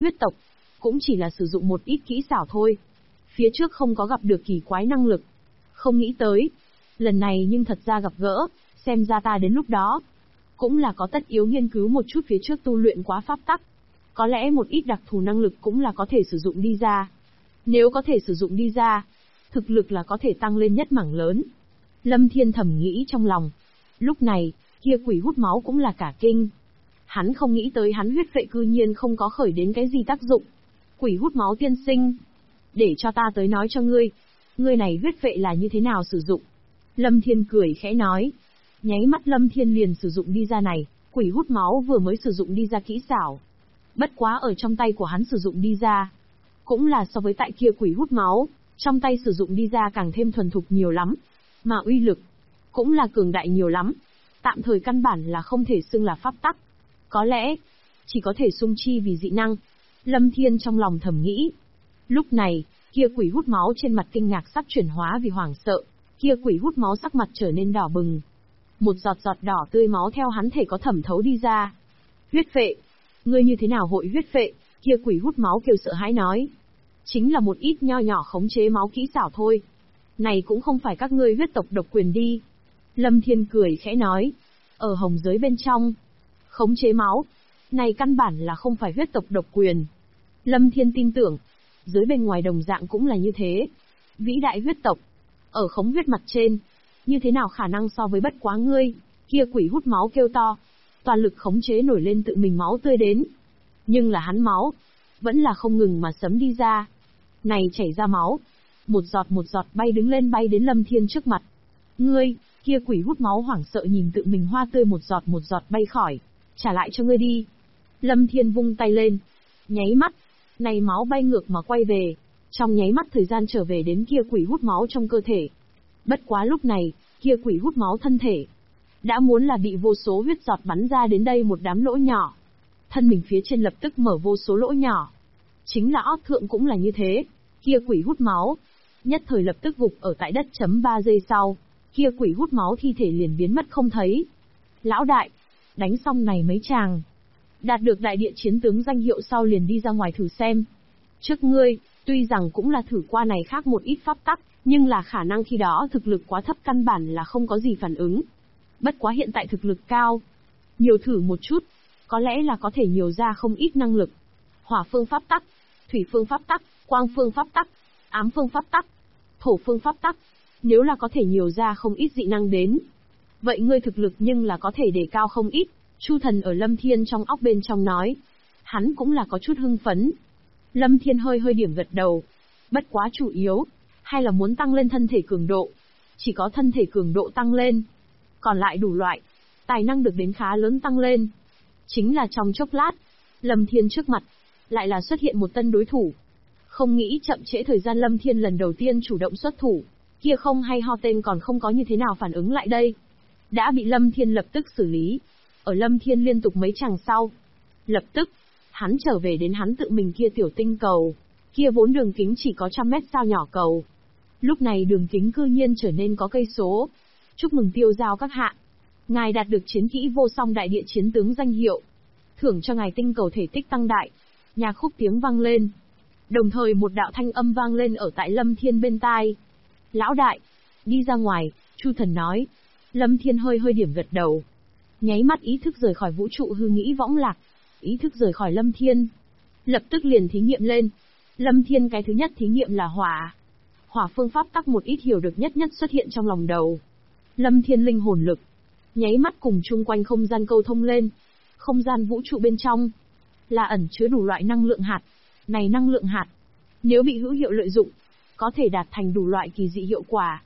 Huyết tộc, cũng chỉ là sử dụng một ít kỹ xảo thôi. Phía trước không có gặp được kỳ quái năng lực. Không nghĩ tới. Lần này nhưng thật ra gặp gỡ, xem ra ta đến lúc đó. Cũng là có tất yếu nghiên cứu một chút phía trước tu luyện quá pháp tắc. Có lẽ một ít đặc thù năng lực cũng là có thể sử dụng đi ra. Nếu có thể sử dụng đi ra, thực lực là có thể tăng lên nhất mảng lớn. Lâm Thiên thầm nghĩ trong lòng. Lúc này, kia quỷ hút máu cũng là cả kinh. Hắn không nghĩ tới hắn huyết vệ cư nhiên không có khởi đến cái gì tác dụng. Quỷ hút máu tiên sinh. Để cho ta tới nói cho ngươi. Ngươi này huyết vệ là như thế nào sử dụng? Lâm Thiên cười khẽ nói. Nháy mắt Lâm Thiên liền sử dụng đi ra này. Quỷ hút máu vừa mới sử dụng đi ra kỹ xảo. Bất quá ở trong tay của hắn sử dụng đi ra. Cũng là so với tại kia quỷ hút máu. Trong tay sử dụng đi ra càng thêm thuần thục nhiều lắm. Mà uy lực. Cũng là cường đại nhiều lắm. Tạm thời căn bản là không thể xưng là pháp tắc. Có lẽ, chỉ có thể xung chi vì dị năng. Lâm Thiên trong lòng thầm nghĩ. Lúc này, kia quỷ hút máu trên mặt kinh ngạc sắp chuyển hóa vì hoảng sợ. Kia quỷ hút máu sắc mặt trở nên đỏ bừng. Một giọt giọt đỏ tươi máu theo hắn thể có thẩm thấu đi ra. Huyết vệ. Ngươi như thế nào hội huyết vệ? Kia quỷ hút máu kêu sợ hãi nói. Chính là một ít nho nhỏ khống chế máu kỹ xảo thôi. Này cũng không phải các ngươi huyết tộc độc quyền đi. Lâm Thiên cười khẽ nói. Ở hồng giới bên trong. Khống chế máu. Này căn bản là không phải huyết tộc độc quyền. Lâm Thiên tin tưởng. Giới bên ngoài đồng dạng cũng là như thế. Vĩ đại huyết tộc. Ở khống huyết mặt trên. Như thế nào khả năng so với bất quá ngươi. Kia quỷ hút máu kêu to. Toàn lực khống chế nổi lên tự mình máu tươi đến. Nhưng là hắn máu. Vẫn là không ngừng mà sấm đi ra. Này chảy ra máu. Một giọt bay đứng lên bay đến Lâm Thiên trước mặt. Ngươi, kia quỷ hút máu hoảng sợ nhìn tự mình hoa tươi một giọt bay khỏi. Trả lại cho ngươi đi. Lâm Thiên vung tay lên. Nháy mắt. Này máu bay ngược mà quay về. Trong nháy mắt thời gian trở về đến kia quỷ hút máu trong cơ thể. Bất quá lúc này, kia quỷ hút máu thân thể. Đã muốn là bị vô số huyết giọt bắn ra đến đây một đám lỗ nhỏ. Thân mình phía trên lập tức mở vô số lỗ nhỏ. Chính là ót thượng cũng là như thế. Kia quỷ hút máu. Nhất thời lập tức gục ở tại đất chấm 3 giây sau. Kia quỷ hút máu thi thể liền biến mất không thấy. Lão đại, đánh xong này mấy chàng. Đạt được đại địa chiến tướng danh hiệu sau liền đi ra ngoài thử xem. Trước ngươi, tuy rằng cũng là thử qua này khác một ít pháp tắc, nhưng là khả năng khi đó thực lực quá thấp căn bản là không có gì phản ứng. Bất quá hiện tại thực lực cao. Nhiều thử một chút, có lẽ là có thể nhiều ra không ít năng lực. Hỏa phương pháp tắc, thủy phương pháp tắc, quang phương pháp tắc, ám phương pháp tắc, thổ phương pháp tắc. Nếu là có thể nhiều ra không ít dị năng đến. Vậy ngươi thực lực nhưng là có thể đề cao không ít. Chu Thần ở Lâm Thiên trong óc bên trong nói. Hắn cũng là có chút hưng phấn. Lâm Thiên hơi điểm gật đầu. Bất quá chủ yếu, hay là muốn tăng lên thân thể cường độ. Chỉ có thân thể cường độ tăng lên. Còn lại đủ loại, tài năng được đến khá lớn tăng lên. Chính là trong chốc lát, Lâm Thiên trước mặt, lại là xuất hiện một tân đối thủ. Không nghĩ chậm trễ thời gian Lâm Thiên lần đầu tiên chủ động xuất thủ. Kia không hay ho tên còn không có như thế nào phản ứng lại đây. Đã bị Lâm Thiên lập tức xử lý. Ở Lâm Thiên liên tục mấy chàng sau. Lập tức, hắn trở về đến hắn tự mình kia tiểu tinh cầu. Kia vốn đường kính chỉ có 100 mét sao nhỏ cầu. Lúc này đường kính cư nhiên trở nên có cây số. Chúc mừng tiêu giao các hạ. Ngài đạt được chiến kỹ vô song đại địa chiến tướng danh hiệu. Thưởng cho ngài tinh cầu thể tích tăng đại. Nhạc khúc tiếng vang lên. Đồng thời một đạo thanh âm vang lên ở tại Lâm Thiên bên tai. Lão đại, đi ra ngoài, Chu Thần nói. Lâm Thiên hơi điểm gật đầu. Nháy mắt ý thức rời khỏi vũ trụ hư nghĩ võng lạc. Ý thức rời khỏi Lâm Thiên. Lập tức liền thí nghiệm lên. Lâm Thiên cái thứ nhất thí nghiệm là hỏa. Hỏa phương pháp tắc một ít hiểu được nhất xuất hiện trong lòng đầu. Lâm Thiên linh hồn lực. Nháy mắt cùng chung quanh không gian câu thông lên. Không gian vũ trụ bên trong. Là ẩn chứa đủ loại năng lượng hạt. Này năng lượng hạt. Nếu bị hữu hiệu lợi dụng. Có thể đạt thành đủ loại kỳ dị hiệu quả.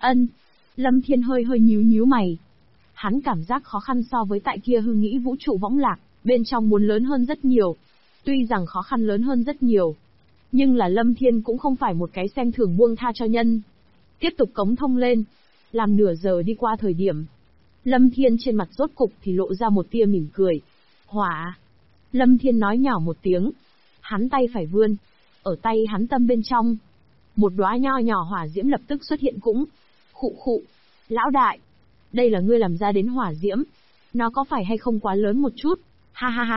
Lâm Thiên hơi nhíu mày. Hắn cảm giác khó khăn so với tại kia hư nghĩ vũ trụ võng lạc. Bên trong muốn lớn hơn rất nhiều. Tuy rằng khó khăn lớn hơn rất nhiều. Nhưng là Lâm Thiên cũng không phải một cái xem thường buông tha cho nhân. Tiếp tục cống thông lên. Làm nửa giờ đi qua thời điểm. Lâm Thiên trên mặt rốt cục thì lộ ra một tia mỉm cười. Hỏa. Lâm Thiên nói nhỏ một tiếng. Hắn tay phải vươn. Ở tay hắn tâm bên trong. Một đóa nho nhỏ hỏa diễm lập tức xuất hiện cũng. Khụ. Lão đại. Đây là ngươi làm ra đến hỏa diễm. Nó có phải hay không quá lớn một chút? Ha.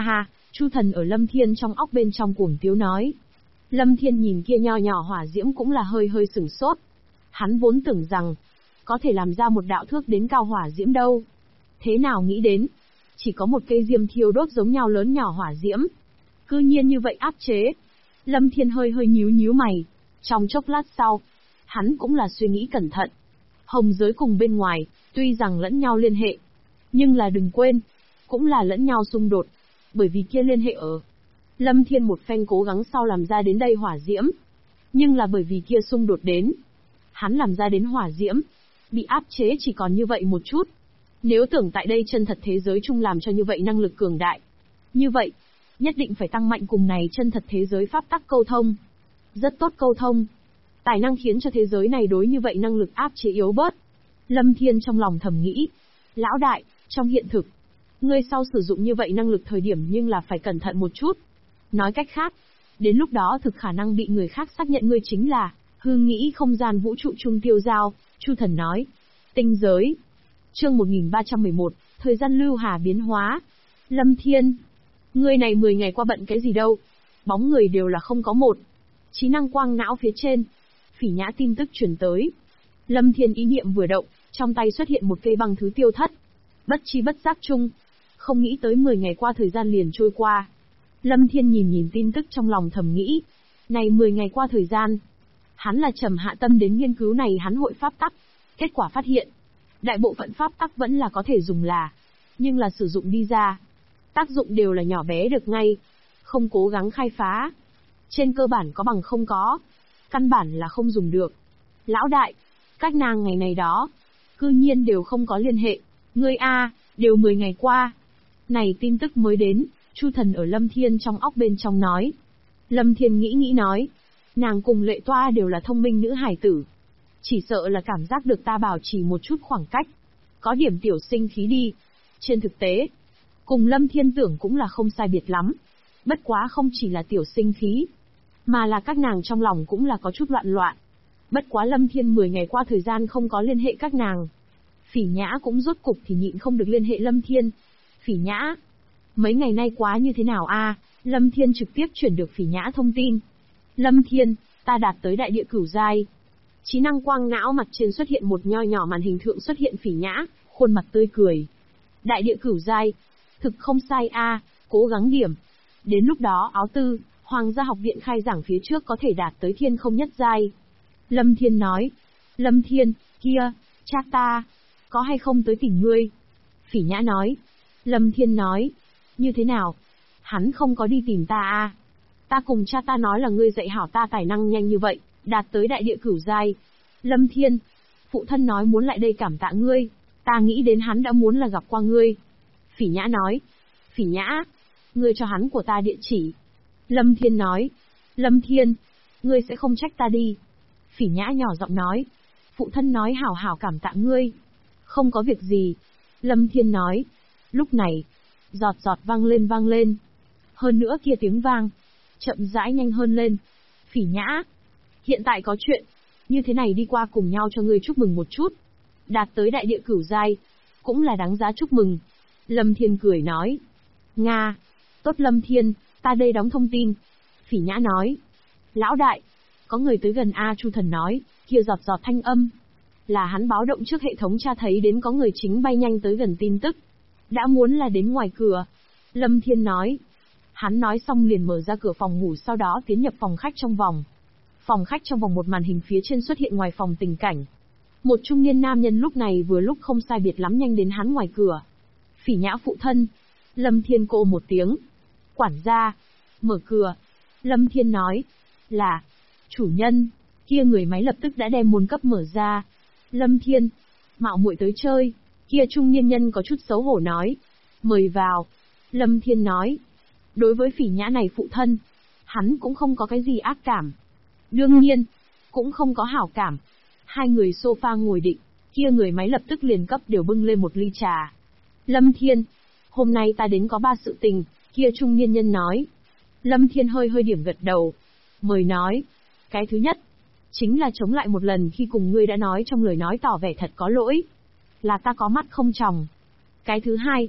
Chu Thần ở Lâm Thiên trong óc bên trong cuồng tiếu nói. Lâm Thiên nhìn kia nho nhỏ hỏa diễm cũng là hơi hơi sửng sốt. Hắn vốn tưởng rằng, có thể làm ra một đạo thước đến cao hỏa diễm đâu. Thế nào nghĩ đến, chỉ có một cây diêm thiêu đốt giống nhau lớn nhỏ hỏa diễm. Cư nhiên như vậy áp chế. Lâm Thiên hơi hơi nhíu nhíu mày. Trong chốc lát sau, hắn cũng là suy nghĩ cẩn thận. Hồng giới cùng bên ngoài, tuy rằng lẫn nhau liên hệ, nhưng là đừng quên, cũng là lẫn nhau xung đột, bởi vì kia liên hệ ở. Lâm Thiên một phen cố gắng sau làm ra đến đây hỏa diễm, nhưng là bởi vì kia xung đột đến, hắn làm ra đến hỏa diễm, bị áp chế chỉ còn như vậy một chút. Nếu tưởng tại đây chân thật thế giới chung làm cho như vậy năng lực cường đại, như vậy, nhất định phải tăng mạnh cùng này chân thật thế giới pháp tắc câu thông. Rất tốt câu thông. Tài năng khiến cho thế giới này đối như vậy năng lực áp chế yếu bớt. Lâm Thiên trong lòng thầm nghĩ. Lão đại, trong hiện thực, ngươi sau sử dụng như vậy năng lực thời điểm nhưng là phải cẩn thận một chút. Nói cách khác, đến lúc đó thực khả năng bị người khác xác nhận ngươi chính là hư nghĩ không gian vũ trụ trung tiêu giao, Chu Thần nói. Tinh giới. Chương 1311, thời gian lưu hà biến hóa. Lâm Thiên, ngươi này 10 ngày qua bận cái gì đâu? Bóng người đều là không có một. Trí năng quang não phía trên, Phỉ Nhã tin tức truyền tới. Lâm Thiên ý niệm vừa động, trong tay xuất hiện một cây băng thứ tiêu thất. Bất chi bất giác chung, không nghĩ tới 10 ngày qua thời gian liền trôi qua. Lâm Thiên nhìn tin tức trong lòng thầm nghĩ, này 10 ngày qua thời gian, hắn là trầm hạ tâm đến nghiên cứu này hắn hội pháp tắc, kết quả phát hiện, đại bộ phận pháp tắc vẫn là có thể dùng là, nhưng là sử dụng đi ra, tác dụng đều là nhỏ bé được ngay, không cố gắng khai phá. Trên cơ bản có bằng không có, căn bản là không dùng được. Lão đại, các nàng ngày này đó, cư nhiên đều không có liên hệ, ngươi a, đều 10 ngày qua. Này tin tức mới đến, Chu Thần ở Lâm Thiên trong óc bên trong nói. Lâm Thiên nghĩ nói, nàng cùng Lệ Toa đều là thông minh nữ hải tử. Chỉ sợ là cảm giác được ta bảo trì một chút khoảng cách, có điểm tiểu sinh khí đi. Trên thực tế, cùng Lâm Thiên tưởng cũng là không sai biệt lắm. Bất quá không chỉ là tiểu sinh khí, mà là các nàng trong lòng cũng là có chút loạn loạn. Bất quá Lâm Thiên 10 ngày qua thời gian không có liên hệ các nàng. Phỉ Nhã cũng rốt cục thì nhịn không được liên hệ Lâm Thiên. Phỉ Nhã, mấy ngày nay quá như thế nào a? Lâm Thiên trực tiếp chuyển được Phỉ Nhã thông tin. Lâm Thiên, ta đạt tới đại địa cửu giai. Trí năng quang não mặt trên xuất hiện một nho nhỏ màn hình thượng xuất hiện Phỉ Nhã, khuôn mặt tươi cười. Đại địa cửu giai, thực không sai a, cố gắng điểm. Đến lúc đó áo tư, Hoàng gia học viện khai giảng phía trước có thể đạt tới thiên không nhất giai. Lâm Thiên nói. Lâm Thiên, kia, cha ta, có hay không tới tìm ngươi? Phỉ Nhã nói. Lâm Thiên nói. Như thế nào? Hắn không có đi tìm ta a. Ta cùng cha ta nói là ngươi dạy hảo ta tài năng nhanh như vậy, đạt tới đại địa cửu giai. Lâm Thiên, phụ thân nói muốn lại đây cảm tạ ngươi, ta nghĩ đến hắn đã muốn là gặp qua ngươi. Phỉ Nhã nói. Phỉ Nhã, ngươi cho hắn của ta địa chỉ. Lâm Thiên nói. Lâm Thiên, ngươi sẽ không trách ta đi. Phỉ Nhã nhỏ giọng nói. Phụ thân nói hảo hảo cảm tạ ngươi. Không có việc gì. Lâm Thiên nói. Lúc này, giọt giọt vang lên. Hơn nữa kia tiếng vang, chậm rãi nhanh hơn lên. Phỉ Nhã, hiện tại có chuyện, như thế này đi qua cùng nhau cho ngươi chúc mừng một chút. Đạt tới đại địa cửu giai, cũng là đáng giá chúc mừng. Lâm Thiên cười nói. Nga, tốt Lâm Thiên, ta đây đóng thông tin. Phỉ Nhã nói. Lão đại, có người tới gần a, Chu Thần nói, kia giọt giọt thanh âm. Là hắn báo động trước hệ thống tra thấy đến có người chính bay nhanh tới gần tin tức. Đã muốn là đến ngoài cửa. Lâm Thiên nói. Hắn nói xong liền mở ra cửa phòng ngủ sau đó tiến nhập phòng khách trong vòng. Phòng khách trong vòng một màn hình phía trên xuất hiện ngoài phòng tình cảnh. Một trung niên nam nhân lúc này vừa lúc không sai biệt lắm nhanh đến hắn ngoài cửa. Phỉ Nhã phụ thân. Lâm Thiên cô một tiếng. Quản gia. Mở cửa. Lâm Thiên nói. Là. Chủ nhân. Kia người máy lập tức đã đem môn cấp mở ra. Lâm Thiên. Mạo muội tới chơi. Kia trung niên nhân có chút xấu hổ nói. Mời vào. Lâm Thiên nói. Đối với Phỉ Nhã này phụ thân, hắn cũng không có cái gì ác cảm. Đương nhiên, cũng không có hảo cảm. Hai người sofa ngồi định, kia người máy lập tức liền cấp đều bưng lên một ly trà. Lâm Thiên, hôm nay ta đến có 3 sự tình, kia trung niên nhân nói. Lâm Thiên hơi hơi điểm gật đầu. Mời nói. Cái thứ nhất, chính là chống lại một lần khi cùng ngươi đã nói trong lời nói tỏ vẻ thật có lỗi. Là ta có mắt không tròng. Cái thứ hai,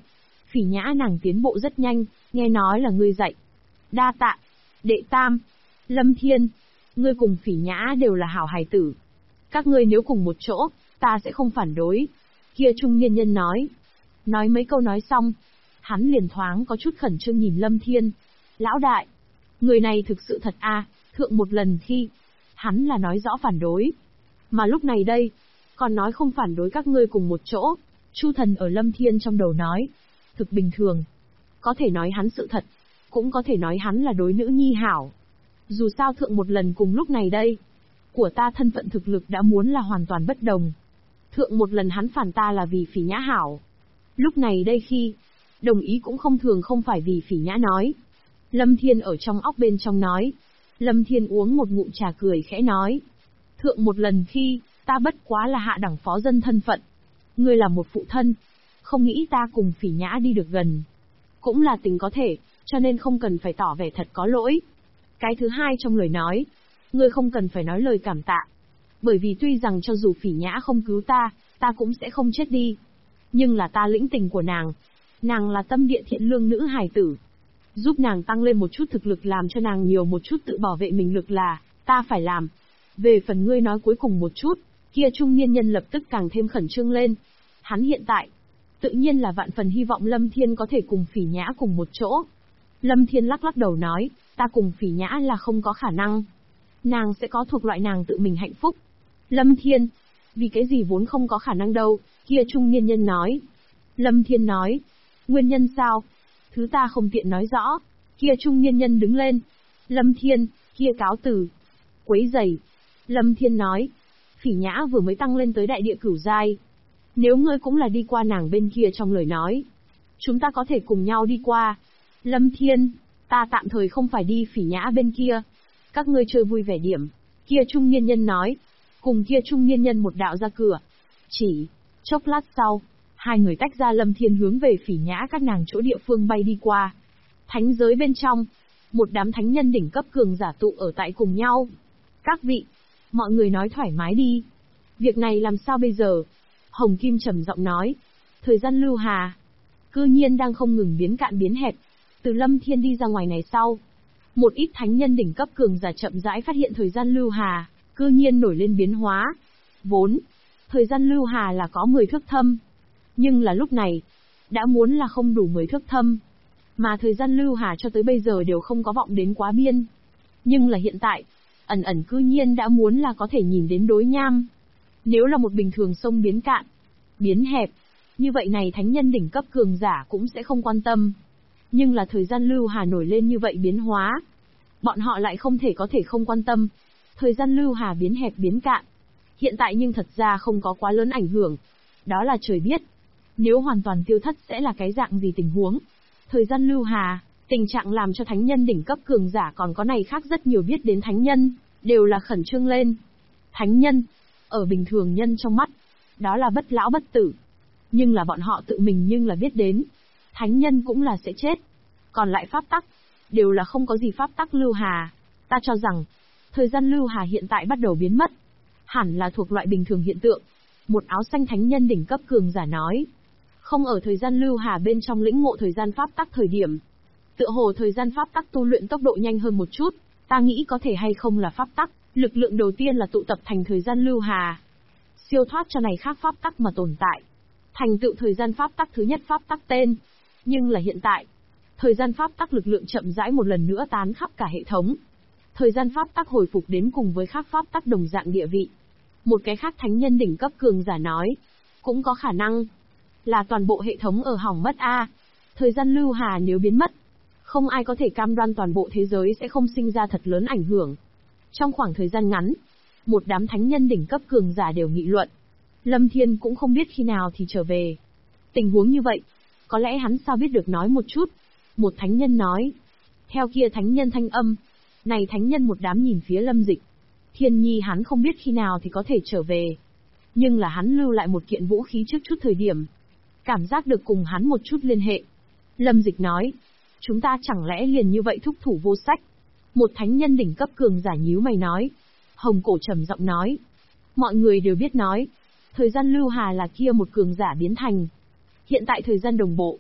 Phỉ Nhã nàng tiến bộ rất nhanh, nghe nói là ngươi dạy. Đa tạ. Đệ tam. Lâm Thiên. Ngươi cùng Phỉ Nhã đều là hảo hài tử. Các ngươi nếu cùng một chỗ, ta sẽ không phản đối. Kia trung niên nhân nói. Nói mấy câu nói xong, hắn liền thoáng có chút khẩn trương nhìn Lâm Thiên. Lão đại, người này thực sự thật à, thượng một lần khi, hắn là nói rõ phản đối. Mà lúc này đây, còn nói không phản đối các ngươi cùng một chỗ. Chu Thần ở Lâm Thiên trong đầu nói. Thực bình thường. Có thể nói hắn sự thật, cũng có thể nói hắn là đối nữ nhi hảo. Dù sao thượng một lần cùng lúc này đây, của ta thân phận thực lực đã muốn là hoàn toàn bất đồng. Thượng một lần hắn phản ta là vì Phỉ Nhã hảo. Lúc này đây khi, đồng ý cũng không thường không phải vì Phỉ Nhã nói. Lâm Thiên ở trong óc bên trong nói. Lâm Thiên uống một ngụm trà cười khẽ nói. Thượng một lần khi, ta bất quá là hạ đẳng phó dân thân phận. Ngươi là một phụ thân. Không nghĩ ta cùng Phỉ Nhã đi được gần. Cũng là tình có thể, cho nên không cần phải tỏ vẻ thật có lỗi. Cái thứ hai trong lời nói. Ngươi không cần phải nói lời cảm tạ. Bởi vì tuy rằng cho dù Phỉ Nhã không cứu ta cũng sẽ không chết đi. Nhưng là ta lĩnh tình của nàng. Nàng là tâm địa thiện lương nữ hài tử. Giúp nàng tăng lên một chút thực lực làm cho nàng nhiều một chút tự bảo vệ mình lực là, ta phải làm. Về phần ngươi nói cuối cùng một chút, kia trung niên nhân lập tức càng thêm khẩn trương lên. Hắn hiện tại, tự nhiên là vạn phần hy vọng Lâm Thiên có thể cùng Phỉ Nhã cùng một chỗ. Lâm Thiên lắc lắc đầu nói, ta cùng Phỉ Nhã là không có khả năng. Nàng sẽ có thuộc loại nàng tự mình hạnh phúc. Lâm Thiên, vì cái gì vốn không có khả năng đâu, kia trung niên nhân nói. Lâm Thiên nói, nguyên nhân sao? Thứ ta không tiện nói rõ. Kia trung niên nhân đứng lên. Lâm Thiên, kia cáo từ. Quấy giày. Lâm Thiên nói, Phỉ Nhã vừa mới tăng lên tới đại địa cửu giai. Nếu ngươi cũng là đi qua nàng bên kia trong lời nói, chúng ta có thể cùng nhau đi qua. Lâm Thiên, ta tạm thời không phải đi Phỉ Nhã bên kia. Các ngươi chơi vui vẻ điểm. Kia trung niên nhân nói. Cùng kia trung niên nhân một đạo ra cửa. Chỉ, chốc lát sau, hai người tách ra. Lâm Thiên hướng về Phỉ Nhã các nàng chỗ địa phương bay đi qua. Thánh giới bên trong, một đám thánh nhân đỉnh cấp cường giả tụ ở tại cùng nhau. Các vị, mọi người nói thoải mái đi. Việc này làm sao bây giờ? Hồng Kim trầm giọng nói. Thời gian lưu hà, cư nhiên đang không ngừng biến cạn biến hẹp. Từ Lâm Thiên đi ra ngoài này sau, một ít thánh nhân đỉnh cấp cường giả chậm rãi phát hiện thời gian lưu hà, cư nhiên nổi lên biến hóa. Vốn, thời gian lưu hà là có 10 thước thâm. Nhưng là lúc này, đã muốn là không đủ 10 thước thâm. Mà thời gian lưu hà cho tới bây giờ đều không có vọng đến quá biên. Nhưng là hiện tại, ẩn ẩn cư nhiên đã muốn là có thể nhìn đến đối nham. Nếu là một bình thường sông biến cạn, biến hẹp, như vậy này thánh nhân đỉnh cấp cường giả cũng sẽ không quan tâm. Nhưng là thời gian lưu hà nổi lên như vậy biến hóa, bọn họ lại không thể có thể không quan tâm. Thời gian lưu hà biến hẹp biến cạn, hiện tại nhưng thật ra không có quá lớn ảnh hưởng. Đó là trời biết, nếu hoàn toàn tiêu thất sẽ là cái dạng gì tình huống. Thời gian lưu hà, tình trạng làm cho thánh nhân đỉnh cấp cường giả còn có này khác rất nhiều biết đến thánh nhân, đều là khẩn trương lên. Thánh nhân, ở bình thường nhân trong mắt, đó là bất lão bất tử. Nhưng là bọn họ tự mình nhưng là biết đến, thánh nhân cũng là sẽ chết. Còn lại pháp tắc, đều là không có gì pháp tắc lưu hà. Ta cho rằng, thời gian lưu hà hiện tại bắt đầu biến mất. Hẳn là thuộc loại bình thường hiện tượng. Một áo xanh thánh nhân đỉnh cấp cường giả nói. Không ở thời gian lưu hà bên trong lĩnh ngộ thời gian pháp tắc thời điểm. Tựa hồ thời gian pháp tắc tu luyện tốc độ nhanh hơn một chút. Ta nghĩ có thể hay không là pháp tắc. Lực lượng đầu tiên là tụ tập thành thời gian lưu hà. Siêu thoát cho này khác pháp tắc mà tồn tại. Thành tựu thời gian pháp tắc thứ nhất pháp tắc tên. Nhưng là hiện tại, thời gian pháp tắc lực lượng chậm rãi một lần nữa tán khắp cả hệ thống. Thời gian pháp tắc hồi phục đến cùng với khác pháp tắc đồng dạng địa vị. Một cái khác thánh nhân đỉnh cấp cường giả nói, cũng có khả năng là toàn bộ hệ thống ở hỏng mất a. Thời gian lưu hà nếu biến mất, không ai có thể cam đoan toàn bộ thế giới sẽ không sinh ra thật lớn ảnh hưởng. Trong khoảng thời gian ngắn, một đám thánh nhân đỉnh cấp cường giả đều nghị luận. Lâm Thiên cũng không biết khi nào thì trở về. Tình huống như vậy, có lẽ hắn sao biết được nói một chút. Một thánh nhân nói. Theo kia thánh nhân thanh âm, này thánh nhân một đám nhìn phía Lâm Dịch. Thiên Nhi hắn không biết khi nào thì có thể trở về. Nhưng là hắn lưu lại một kiện vũ khí trước chút thời điểm. Cảm giác được cùng hắn một chút liên hệ. Lâm Dịch nói. Chúng ta chẳng lẽ liền như vậy thúc thủ vô sách. Một thánh nhân đỉnh cấp cường giả nhíu mày nói. Hồng Cổ trầm giọng nói. Mọi người đều biết nói. Thời gian lưu hà là kia một cường giả biến thành. Hiện tại thời gian đồng bộ.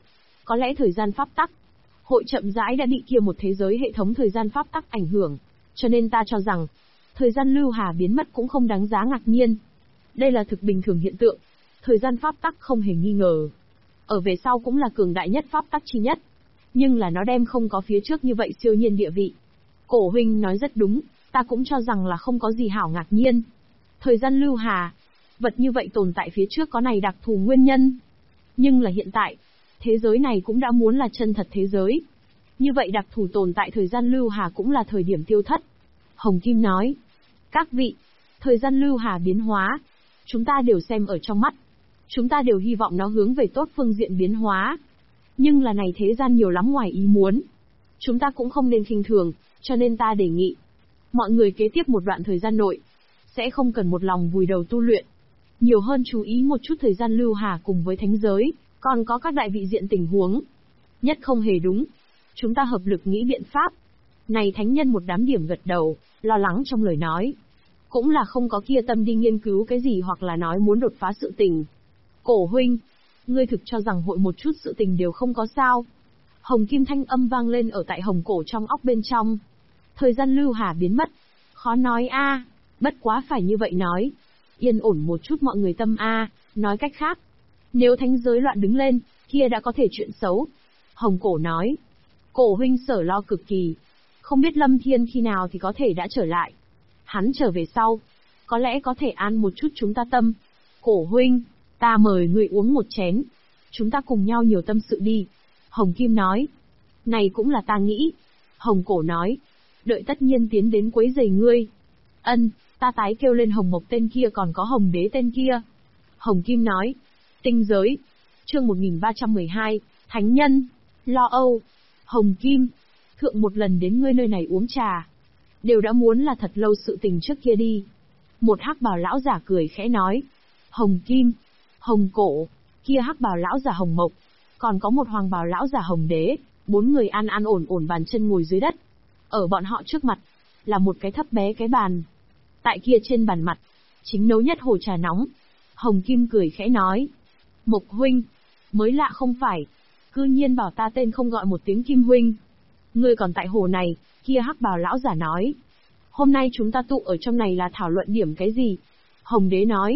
Có lẽ thời gian pháp tắc, hội chậm rãi đã bị kia một thế giới hệ thống thời gian pháp tắc ảnh hưởng, cho nên ta cho rằng, thời gian lưu hà biến mất cũng không đáng giá ngạc nhiên. Đây là thực bình thường hiện tượng, thời gian pháp tắc không hề nghi ngờ. Ở về sau cũng là cường đại nhất pháp tắc chi nhất, nhưng là nó đem không có phía trước như vậy siêu nhiên địa vị. Cổ huynh nói rất đúng, ta cũng cho rằng là không có gì hảo ngạc nhiên. Thời gian lưu hà, vật như vậy tồn tại phía trước có này đặc thù nguyên nhân. Nhưng là hiện tại, thế giới này cũng đã muốn là chân thật thế giới. Như vậy đặc thù tồn tại thời gian lưu hà cũng là thời điểm tiêu thất. Hồng Kim nói, các vị, thời gian lưu hà biến hóa, chúng ta đều xem ở trong mắt. Chúng ta đều hy vọng nó hướng về tốt phương diện biến hóa. Nhưng là này thế gian nhiều lắm ngoài ý muốn. Chúng ta cũng không nên khinh thường, cho nên ta đề nghị. Mọi người kế tiếp một đoạn thời gian nội, sẽ không cần một lòng vùi đầu tu luyện. Nhiều hơn chú ý một chút thời gian lưu hà cùng với thánh giới, còn có các đại vị diện tình huống. Nhất không hề đúng. Chúng ta hợp lực nghĩ biện pháp. Này thánh nhân một đám điểm gật đầu, lo lắng trong lời nói. Cũng là không có kia tâm đi nghiên cứu cái gì hoặc là nói muốn đột phá sự tình. Cổ huynh, ngươi thực cho rằng hội một chút sự tình đều không có sao. Hồng Kim thanh âm vang lên ở tại hồng cổ trong óc bên trong. Thời gian lưu hà biến mất. Khó nói a, bất quá phải như vậy nói. Yên ổn một chút mọi người tâm a, nói cách khác. Nếu thánh giới loạn đứng lên, kia đã có thể chuyện xấu. Hồng cổ nói. Cổ huynh sở lo cực kỳ. Không biết Lâm Thiên khi nào thì có thể đã trở lại. Hắn trở về sau. Có lẽ có thể an một chút chúng ta tâm. Cổ huynh, ta mời người uống một chén. Chúng ta cùng nhau nhiều tâm sự đi. Hồng Kim nói. Này cũng là ta nghĩ. Hồng cổ nói. Đợi tất nhiên tiến đến quấy rầy ngươi. Ân, ta tái kêu lên Hồng Mộc tên kia còn có Hồng Đế tên kia. Hồng Kim nói. Tinh giới. Chương 1312, Thánh Nhân. Lo âu. Hồng Kim. Thượng một lần đến ngươi nơi này uống trà. Đều đã muốn là thật lâu sự tình trước kia đi. Một hắc bào lão giả cười khẽ nói. Hồng Kim. Hồng Cổ. Kia hắc bào lão giả Hồng Mộc. Còn có một hoàng bào lão giả Hồng Đế. 4 người an an ổn ổn bàn chân ngồi dưới đất. Ở bọn họ trước mặt, là một cái thấp bé cái bàn. Tại kia trên bàn mặt, chính nấu nhất hồ trà nóng. Hồng Kim cười khẽ nói. Mộc huynh, mới lạ không phải. Cư nhiên bảo ta tên không gọi một tiếng Kim huynh. Ngươi còn tại hồ này, kia hắc bào lão giả nói. Hôm nay chúng ta tụ ở trong này là thảo luận điểm cái gì? Hồng Đế nói.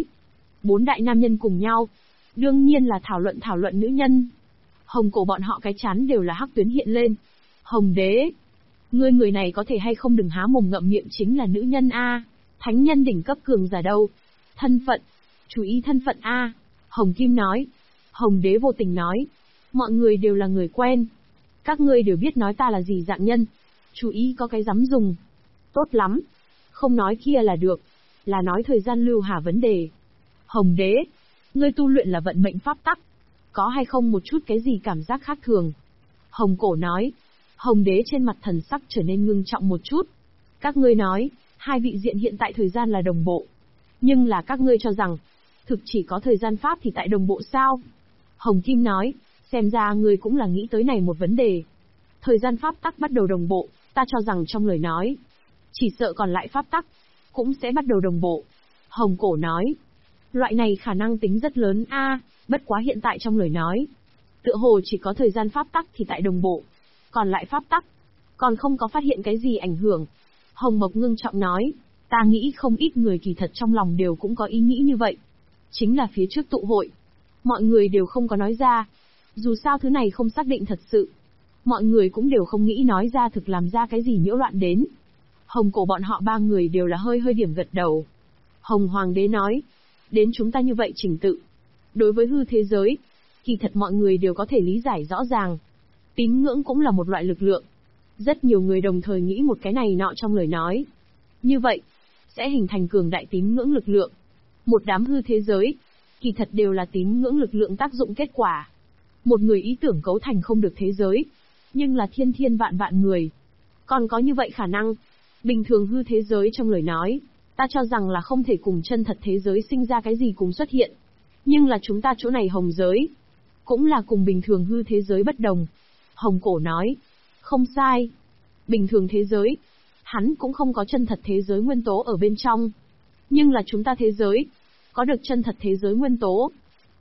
4 đại nam nhân cùng nhau. Đương nhiên là thảo luận nữ nhân. Hồng Cổ bọn họ cái chán đều là hắc tuyến hiện lên. Hồng Đế. Ngươi người này có thể hay không đừng há mồm ngậm miệng chính là nữ nhân a. Thánh nhân đỉnh cấp cường giả đâu. Thân phận. Chú ý thân phận a. Hồng Kim nói. Hồng Đế vô tình nói. Mọi người đều là người quen. Các ngươi đều biết nói ta là gì dạng nhân. Chú ý có cái dám dùng. Tốt lắm. Không nói kia là được. Là nói thời gian lưu hà vấn đề. Hồng Đế. Ngươi tu luyện là vận mệnh pháp tắc. Có hay không một chút cái gì cảm giác khác thường? Hồng Cổ nói. Hồng Đế trên mặt thần sắc trở nên ngưng trọng một chút. Các ngươi nói, hai vị diện hiện tại thời gian là đồng bộ. Nhưng là các ngươi cho rằng, thực chỉ có thời gian pháp thì tại đồng bộ sao? Hồng Kim nói, xem ra ngươi cũng là nghĩ tới này một vấn đề. Thời gian pháp tắc bắt đầu đồng bộ, ta cho rằng trong lời nói, chỉ sợ còn lại pháp tắc, cũng sẽ bắt đầu đồng bộ. Hồng Cổ nói, loại này khả năng tính rất lớn a, bất quá hiện tại trong lời nói, tựa hồ chỉ có thời gian pháp tắc thì tại đồng bộ. Còn lại pháp tắc, còn không có phát hiện cái gì ảnh hưởng. Hồng Mộc ngưng trọng nói, ta nghĩ không ít người kỳ thật trong lòng đều cũng có ý nghĩ như vậy. Chính là phía trước tụ hội, mọi người đều không có nói ra. Dù sao thứ này không xác định thật sự. Mọi người cũng đều không nghĩ nói ra thực làm ra cái gì nhiễu loạn đến. Hồng Cổ bọn họ 3 người đều là hơi điểm gật đầu. Hồng Hoàng Đế nói, đến chúng ta như vậy trình tự. Đối với hư thế giới, kỳ thật mọi người đều có thể lý giải rõ ràng. Tín ngưỡng cũng là một loại lực lượng. Rất nhiều người đồng thời nghĩ một cái này nọ trong lời nói. Như vậy, sẽ hình thành cường đại tín ngưỡng lực lượng. Một đám hư thế giới, kỳ thật đều là tín ngưỡng lực lượng tác dụng kết quả. Một người ý tưởng cấu thành không được thế giới, nhưng là thiên vạn người. Còn có như vậy khả năng, bình thường hư thế giới trong lời nói, ta cho rằng là không thể cùng chân thật thế giới sinh ra cái gì cùng xuất hiện. Nhưng là chúng ta chỗ này hồng giới, cũng là cùng bình thường hư thế giới bất đồng. Hồng Cổ nói, không sai. Bình thường thế giới, hắn cũng không có chân thật thế giới nguyên tố ở bên trong. Nhưng là chúng ta thế giới, có được chân thật thế giới nguyên tố.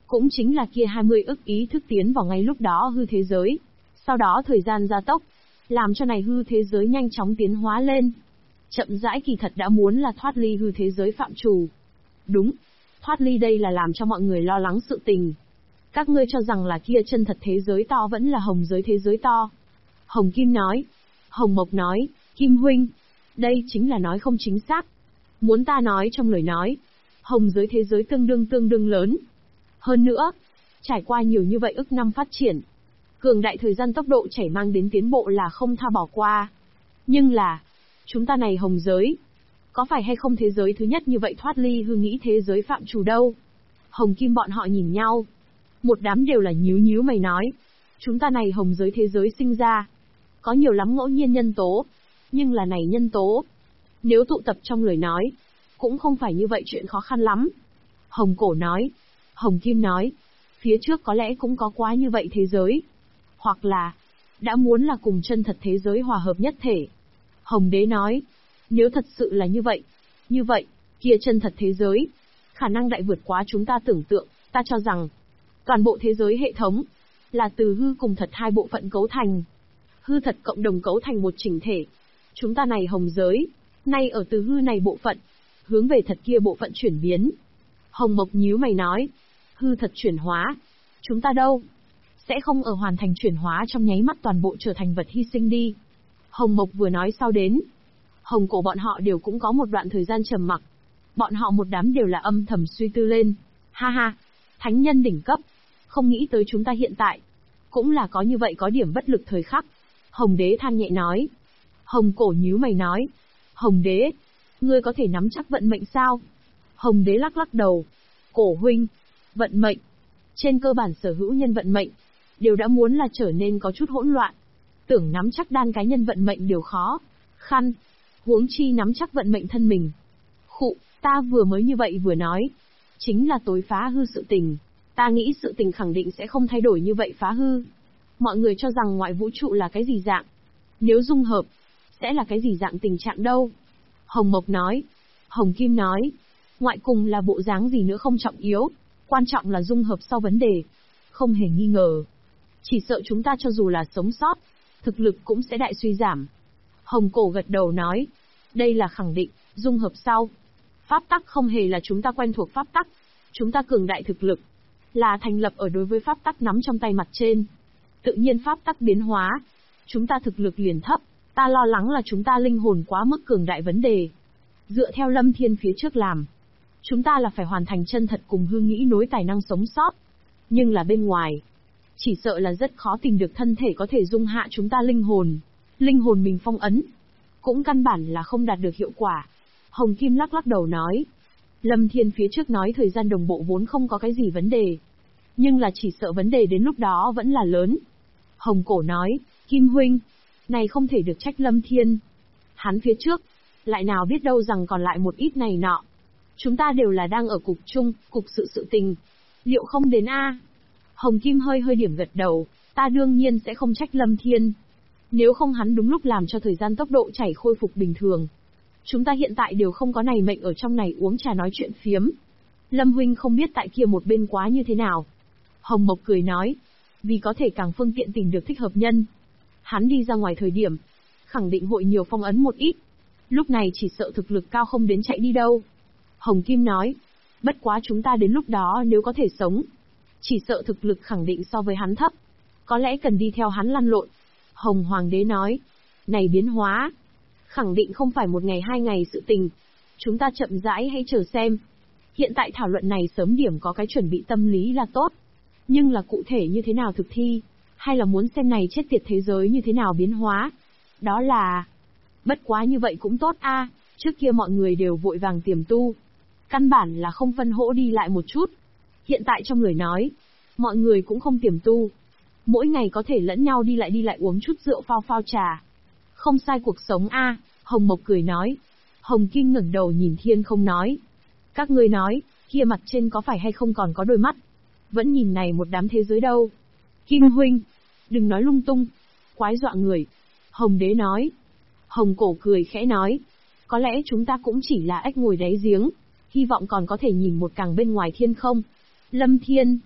Cũng chính là kia 20 ức ý thức tiến vào ngay lúc đó hư thế giới. Sau đó thời gian gia tốc, làm cho này hư thế giới nhanh chóng tiến hóa lên. Chậm rãi kỳ thật đã muốn là thoát ly hư thế giới phạm trù. Đúng, thoát ly đây là làm cho mọi người lo lắng sự tình. Các ngươi cho rằng là kia chân thật thế giới to vẫn là hồng giới thế giới to. Hồng Kim nói. Hồng Mộc nói, Kim huynh, đây chính là nói không chính xác. Muốn ta nói trong lời nói, hồng giới thế giới tương đương lớn. Hơn nữa, trải qua nhiều như vậy ức năm phát triển, cường đại thời gian tốc độ chảy mang đến tiến bộ là không tha bỏ qua. Nhưng là, chúng ta này hồng giới, có phải hay không thế giới thứ nhất như vậy thoát ly hư nghĩ thế giới phạm trù đâu? Hồng Kim bọn họ nhìn nhau. Một đám đều là nhíu mày nói. Chúng ta này hồng giới thế giới sinh ra, có nhiều lắm ngẫu nhiên nhân tố. Nhưng là này nhân tố, nếu tụ tập trong lời nói, cũng không phải như vậy chuyện khó khăn lắm. Hồng Cổ nói. Hồng Kim nói. Phía trước có lẽ cũng có quá như vậy thế giới. Hoặc là, đã muốn là cùng chân thật thế giới hòa hợp nhất thể. Hồng Đế nói. Nếu thật sự là như vậy, kia chân thật thế giới, khả năng đại vượt quá chúng ta tưởng tượng, ta cho rằng, toàn bộ thế giới hệ thống, là từ hư cùng thật hai bộ phận cấu thành. Hư thật cộng đồng cấu thành một chỉnh thể. Chúng ta này hồng giới, nay ở từ hư này bộ phận, hướng về thật kia bộ phận chuyển biến. Hồng Mộc nhíu mày nói, hư thật chuyển hóa, chúng ta đâu? Sẽ không ở hoàn thành chuyển hóa trong nháy mắt toàn bộ trở thành vật hy sinh đi. Hồng Mộc vừa nói sau đến. Hồng Cổ bọn họ đều cũng có một đoạn thời gian trầm mặc. Bọn họ một đám đều là âm thầm suy tư lên. Ha ha, thánh nhân đỉnh cấp. Không nghĩ tới chúng ta hiện tại. Cũng là có như vậy có điểm bất lực thời khắc. Hồng Đế than nhẹ nói. Hồng Cổ nhíu mày nói. Hồng Đế, ngươi có thể nắm chắc vận mệnh sao? Hồng Đế lắc đầu. Cổ huynh, vận mệnh. Trên cơ bản sở hữu nhân vận mệnh, đều đã muốn là trở nên có chút hỗn loạn. Tưởng nắm chắc đan cái nhân vận mệnh đều khó khăn. Huống chi nắm chắc vận mệnh thân mình. Khụ, ta vừa mới như vậy vừa nói. Chính là tối phá hư sự tình. Ta nghĩ sự tình khẳng định sẽ không thay đổi như vậy phá hư. Mọi người cho rằng ngoại vũ trụ là cái gì dạng? Nếu dung hợp, sẽ là cái gì dạng tình trạng đâu? Hồng Mộc nói. Hồng Kim nói. Ngoại cùng là bộ dáng gì nữa không trọng yếu. Quan trọng là dung hợp sau vấn đề. Không hề nghi ngờ. Chỉ sợ chúng ta cho dù là sống sót, thực lực cũng sẽ đại suy giảm. Hồng Cổ gật đầu nói. Đây là khẳng định, dung hợp sau. Pháp tắc không hề là chúng ta quen thuộc pháp tắc. Chúng ta cường đại thực lực, là thành lập ở đối với pháp tắc nắm trong tay mặt trên. Tự nhiên pháp tắc biến hóa, chúng ta thực lực liền thấp. Ta lo lắng là chúng ta linh hồn quá mức cường đại vấn đề. Dựa theo Lâm Thiên phía trước làm, chúng ta là phải hoàn thành chân thật cùng hư nghĩ nối tài năng sống sót. Nhưng là bên ngoài, chỉ sợ là rất khó tìm được thân thể có thể dung hạ chúng ta linh hồn. Linh hồn mình phong ấn, cũng căn bản là không đạt được hiệu quả. Hồng Kim lắc đầu nói. Lâm Thiên phía trước nói thời gian đồng bộ vốn không có cái gì vấn đề. Nhưng là chỉ sợ vấn đề đến lúc đó vẫn là lớn. Hồng Cổ nói, Kim huynh, này không thể được trách Lâm Thiên. Hắn phía trước, lại nào biết đâu rằng còn lại một ít này nọ. Chúng ta đều là đang ở cục chung, cục sự tình. Liệu không đến a? Hồng Kim hơi điểm gật đầu, ta đương nhiên sẽ không trách Lâm Thiên. Nếu không hắn đúng lúc làm cho thời gian tốc độ chảy khôi phục bình thường. Chúng ta hiện tại đều không có này mệnh ở trong này uống trà nói chuyện phiếm. Lâm huynh không biết tại kia một bên quá như thế nào. Hồng Mộc cười nói, vì có thể càng phương tiện tìm được thích hợp nhân. Hắn đi ra ngoài thời điểm, khẳng định hội nhiều phong ấn một ít. Lúc này chỉ sợ thực lực cao không đến chạy đi đâu. Hồng Kim nói, bất quá chúng ta đến lúc đó nếu có thể sống, chỉ sợ thực lực khẳng định so với hắn thấp. Có lẽ cần đi theo hắn lăn lộn. Hồng Hoàng đế nói, này biến hóa, khẳng định không phải một ngày hai ngày sự tình. Chúng ta chậm rãi hãy chờ xem. Hiện tại thảo luận này sớm điểm có cái chuẩn bị tâm lý là tốt. Nhưng là cụ thể như thế nào thực thi, hay là muốn xem này chết tiệt thế giới như thế nào biến hóa. Đó là... Bất quá như vậy cũng tốt a. Trước kia mọi người đều vội vàng tiềm tu. Căn bản là không phân hỗ đi lại một chút. Hiện tại trong lời nói, mọi người cũng không tiềm tu. Mỗi ngày có thể lẫn nhau đi lại uống chút rượu phao trà. Không sai cuộc sống a. Hồng Mộc cười nói. Hồng Kim ngẩng đầu nhìn thiên không nói. Các ngươi nói, kia mặt trên có phải hay không còn có đôi mắt? Vẫn nhìn này một đám thế giới đâu. Kim huynh, đừng nói lung tung. Quái dọa người. Hồng Đế nói. Hồng Cổ cười khẽ nói. Có lẽ chúng ta cũng chỉ là ếch ngồi đáy giếng. Hy vọng còn có thể nhìn một càng bên ngoài thiên không. Lâm Thiên,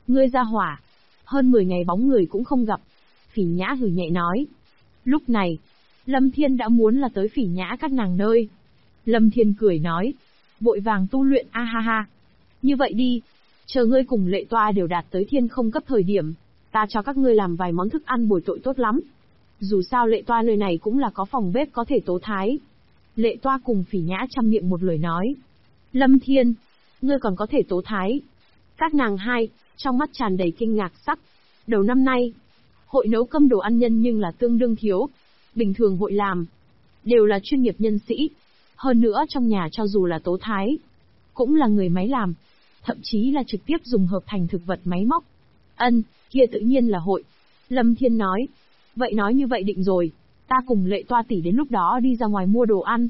Ngươi ra hỏa. Hơn 10 ngày bóng người cũng không gặp. Phỉ Nhã hừ nhẹ nói. Lúc này, Lâm Thiên đã muốn là tới Phỉ Nhã các nàng nơi. Lâm Thiên cười nói. Vội vàng tu luyện a ha ha. Như vậy đi. Chờ ngươi cùng Lệ Toa đều đạt tới thiên không cấp thời điểm. Ta cho các ngươi làm vài món thức ăn bồi tội tốt lắm. Dù sao Lệ Toa nơi này cũng là có phòng bếp có thể tố thái. Lệ Toa cùng Phỉ Nhã chăm miệng một lời nói. Lâm Thiên, ngươi còn có thể tố thái. Các nàng hai, trong mắt tràn đầy kinh ngạc sắc. Đầu năm nay, hội nấu cơm đồ ăn nhân nhưng là tương đương thiếu. Bình thường hội làm, đều là chuyên nghiệp nhân sĩ. Hơn nữa trong nhà cho dù là tố thái, cũng là người máy làm. Thậm chí là trực tiếp dùng hợp thành thực vật máy móc. Kia tự nhiên là hội. Lâm Thiên nói. Vậy nói như vậy định rồi. Ta cùng Lệ Toa tỷ đến lúc đó đi ra ngoài mua đồ ăn.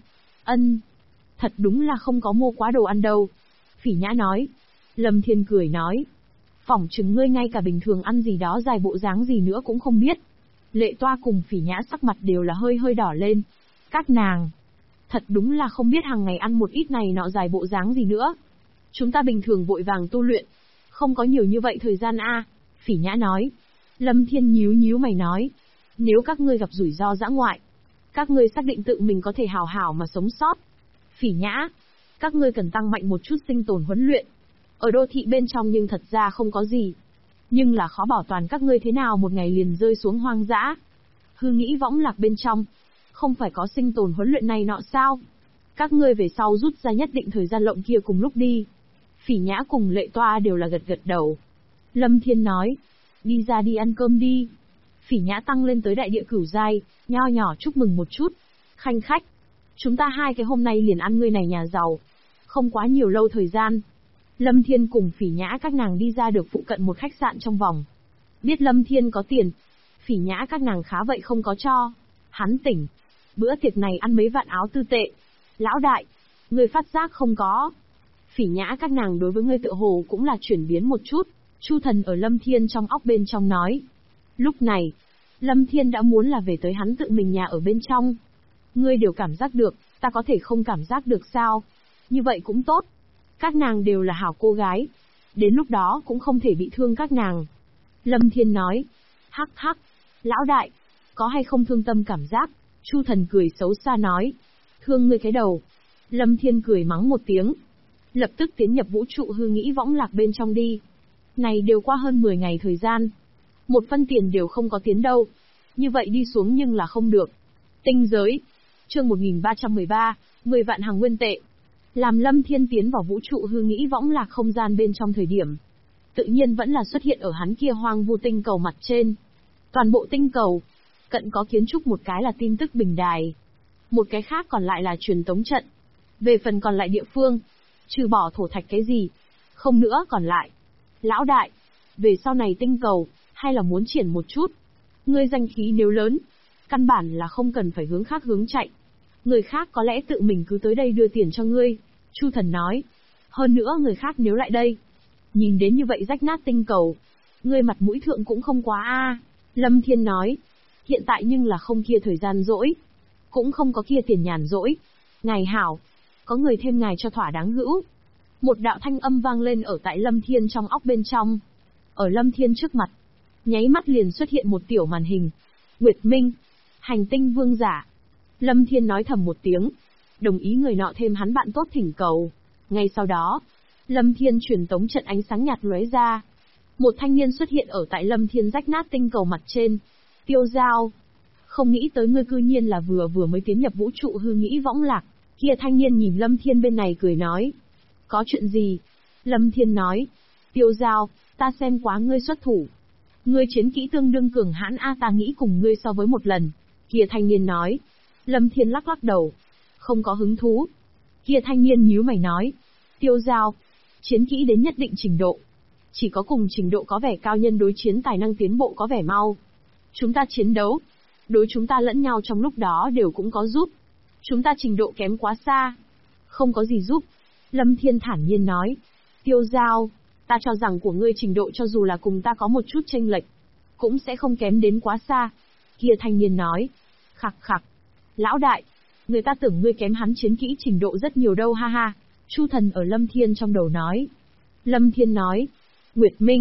Thật đúng là không có mua quá đồ ăn đâu. Phỉ Nhã nói. Lâm Thiên cười nói. Phỏng chừng ngươi ngay cả bình thường ăn gì đó dài bộ dáng gì nữa cũng không biết. Lệ Toa cùng Phỉ Nhã sắc mặt đều là hơi hơi đỏ lên. Các nàng, thật đúng là không biết hàng ngày ăn một ít này nọ dài bộ dáng gì nữa. Chúng ta bình thường vội vàng tu luyện, không có nhiều như vậy thời gian a. Phỉ Nhã nói. Lâm Thiên nhíu nhíu mày nói. Nếu các ngươi gặp rủi ro dã ngoại, các ngươi xác định tự mình có thể hào hảo mà sống sót. Phỉ Nhã, các ngươi cần tăng mạnh một chút sinh tồn huấn luyện. Ở đô thị bên trong nhưng thật ra không có gì. Nhưng là khó bảo toàn các ngươi thế nào một ngày liền rơi xuống hoang dã. Hư nghĩ võng lạc bên trong, không phải có sinh tồn huấn luyện này nọ sao? Các ngươi về sau rút ra nhất định thời gian lộng kia cùng lúc đi. Phỉ Nhã cùng Lệ Toa đều là gật gật đầu. Lâm Thiên nói. Đi ra đi ăn cơm đi. Phỉ Nhã tăng lên tới đại địa cửu giai, nho nhỏ chúc mừng một chút. Khanh khách. Chúng ta hai cái hôm nay liền ăn ngươi này nhà giàu. Không quá nhiều lâu thời gian. Lâm Thiên cùng Phỉ Nhã các nàng đi ra được phụ cận một khách sạn trong vòng. Biết Lâm Thiên có tiền. Phỉ Nhã các nàng khá vậy không có cho. Hắn tỉnh. Bữa tiệc này ăn mấy vạn áo tư tệ. Lão đại, ngươi phát giác không có. Phỉ Nhã các nàng đối với ngươi tựa hồ cũng là chuyển biến một chút. Chu Thần ở Lâm Thiên trong óc bên trong nói. Lúc này, Lâm Thiên đã muốn là về tới hắn tự mình nhà ở bên trong. Ngươi đều cảm giác được, ta có thể không cảm giác được sao? Như vậy cũng tốt. Các nàng đều là hảo cô gái. Đến lúc đó cũng không thể bị thương các nàng. Lâm Thiên nói. Hắc hắc, lão đại, có hay không thương tâm cảm giác? Chu Thần cười xấu xa nói. Thương ngươi cái đầu. Lâm Thiên cười mắng một tiếng. Lập tức tiến nhập vũ trụ hư nghĩ võng lạc bên trong đi. Này đều qua hơn 10 ngày thời gian. Một phân tiền đều không có tiến đâu. Như vậy đi xuống nhưng là không được. Tinh giới. Chương 1313, 10 vạn hàng nguyên tệ. Làm Lâm Thiên tiến vào vũ trụ hư nghĩ võng lạc không gian bên trong thời điểm. Tự nhiên vẫn là xuất hiện ở hắn kia hoang vu tinh cầu mặt trên. Toàn bộ tinh cầu. Cận có kiến trúc một cái là tin tức bình đài. Một cái khác còn lại là truyền tống trận. Về phần còn lại địa phương. Trừ bỏ thổ thạch cái gì. Không nữa còn lại. Lão đại. Về sau này tinh cầu. Hay là muốn triển một chút. Ngươi danh khí nếu lớn. Căn bản là không cần phải hướng khác hướng chạy. Người khác có lẽ tự mình cứ tới đây đưa tiền cho ngươi. Chu Thần nói. Hơn nữa người khác nếu lại đây. Nhìn đến như vậy rách nát tinh cầu. Ngươi mặt mũi thượng cũng không quá a. Lâm Thiên nói. Hiện tại nhưng là không kia thời gian rỗi. Cũng không có kia tiền nhàn rỗi. Ngài hảo. Có người thêm ngài cho thỏa đáng hữu. Một đạo thanh âm vang lên ở tại Lâm Thiên trong óc bên trong. Ở Lâm Thiên trước mặt. Nháy mắt liền xuất hiện một tiểu màn hình. Nguyệt Minh. Hành tinh vương giả. Lâm Thiên nói thầm một tiếng. Đồng ý người nọ thêm hắn bạn tốt thỉnh cầu. Ngay sau đó. Lâm Thiên truyền tống trận ánh sáng nhạt lóe ra. Một thanh niên xuất hiện ở tại Lâm Thiên rách nát tinh cầu mặt trên. Tiêu Giao. Không nghĩ tới ngươi cư nhiên là vừa mới tiến nhập vũ trụ hư nghĩ võng lạc. Kia thanh niên nhìn Lâm Thiên bên này cười nói. Có chuyện gì? Lâm Thiên nói. Tiêu Giao, ta xem quá ngươi xuất thủ. Ngươi chiến kỹ tương đương cường hãn a, ta nghĩ cùng ngươi so với một lần. Kia thanh niên nói. Lâm Thiên lắc lắc đầu. Không có hứng thú. Kia thanh niên nhíu mày nói. Tiêu Giao, chiến kỹ đến nhất định trình độ. Chỉ có cùng trình độ có vẻ cao nhân đối chiến tài năng tiến bộ có vẻ mau. Chúng ta chiến đấu. Đối chúng ta lẫn nhau trong lúc đó đều cũng có giúp. Chúng ta trình độ kém quá xa. Không có gì giúp. Lâm Thiên thản nhiên nói. Tiêu Giao, ta cho rằng của ngươi trình độ cho dù là cùng ta có một chút chênh lệch, cũng sẽ không kém đến quá xa. Kia thanh niên nói. Khặc khặc. Lão đại, người ta tưởng ngươi kém hắn chiến kỹ trình độ rất nhiều đâu ha ha. Chu Thần ở Lâm Thiên trong đầu nói. Lâm Thiên nói. Nguyệt Minh,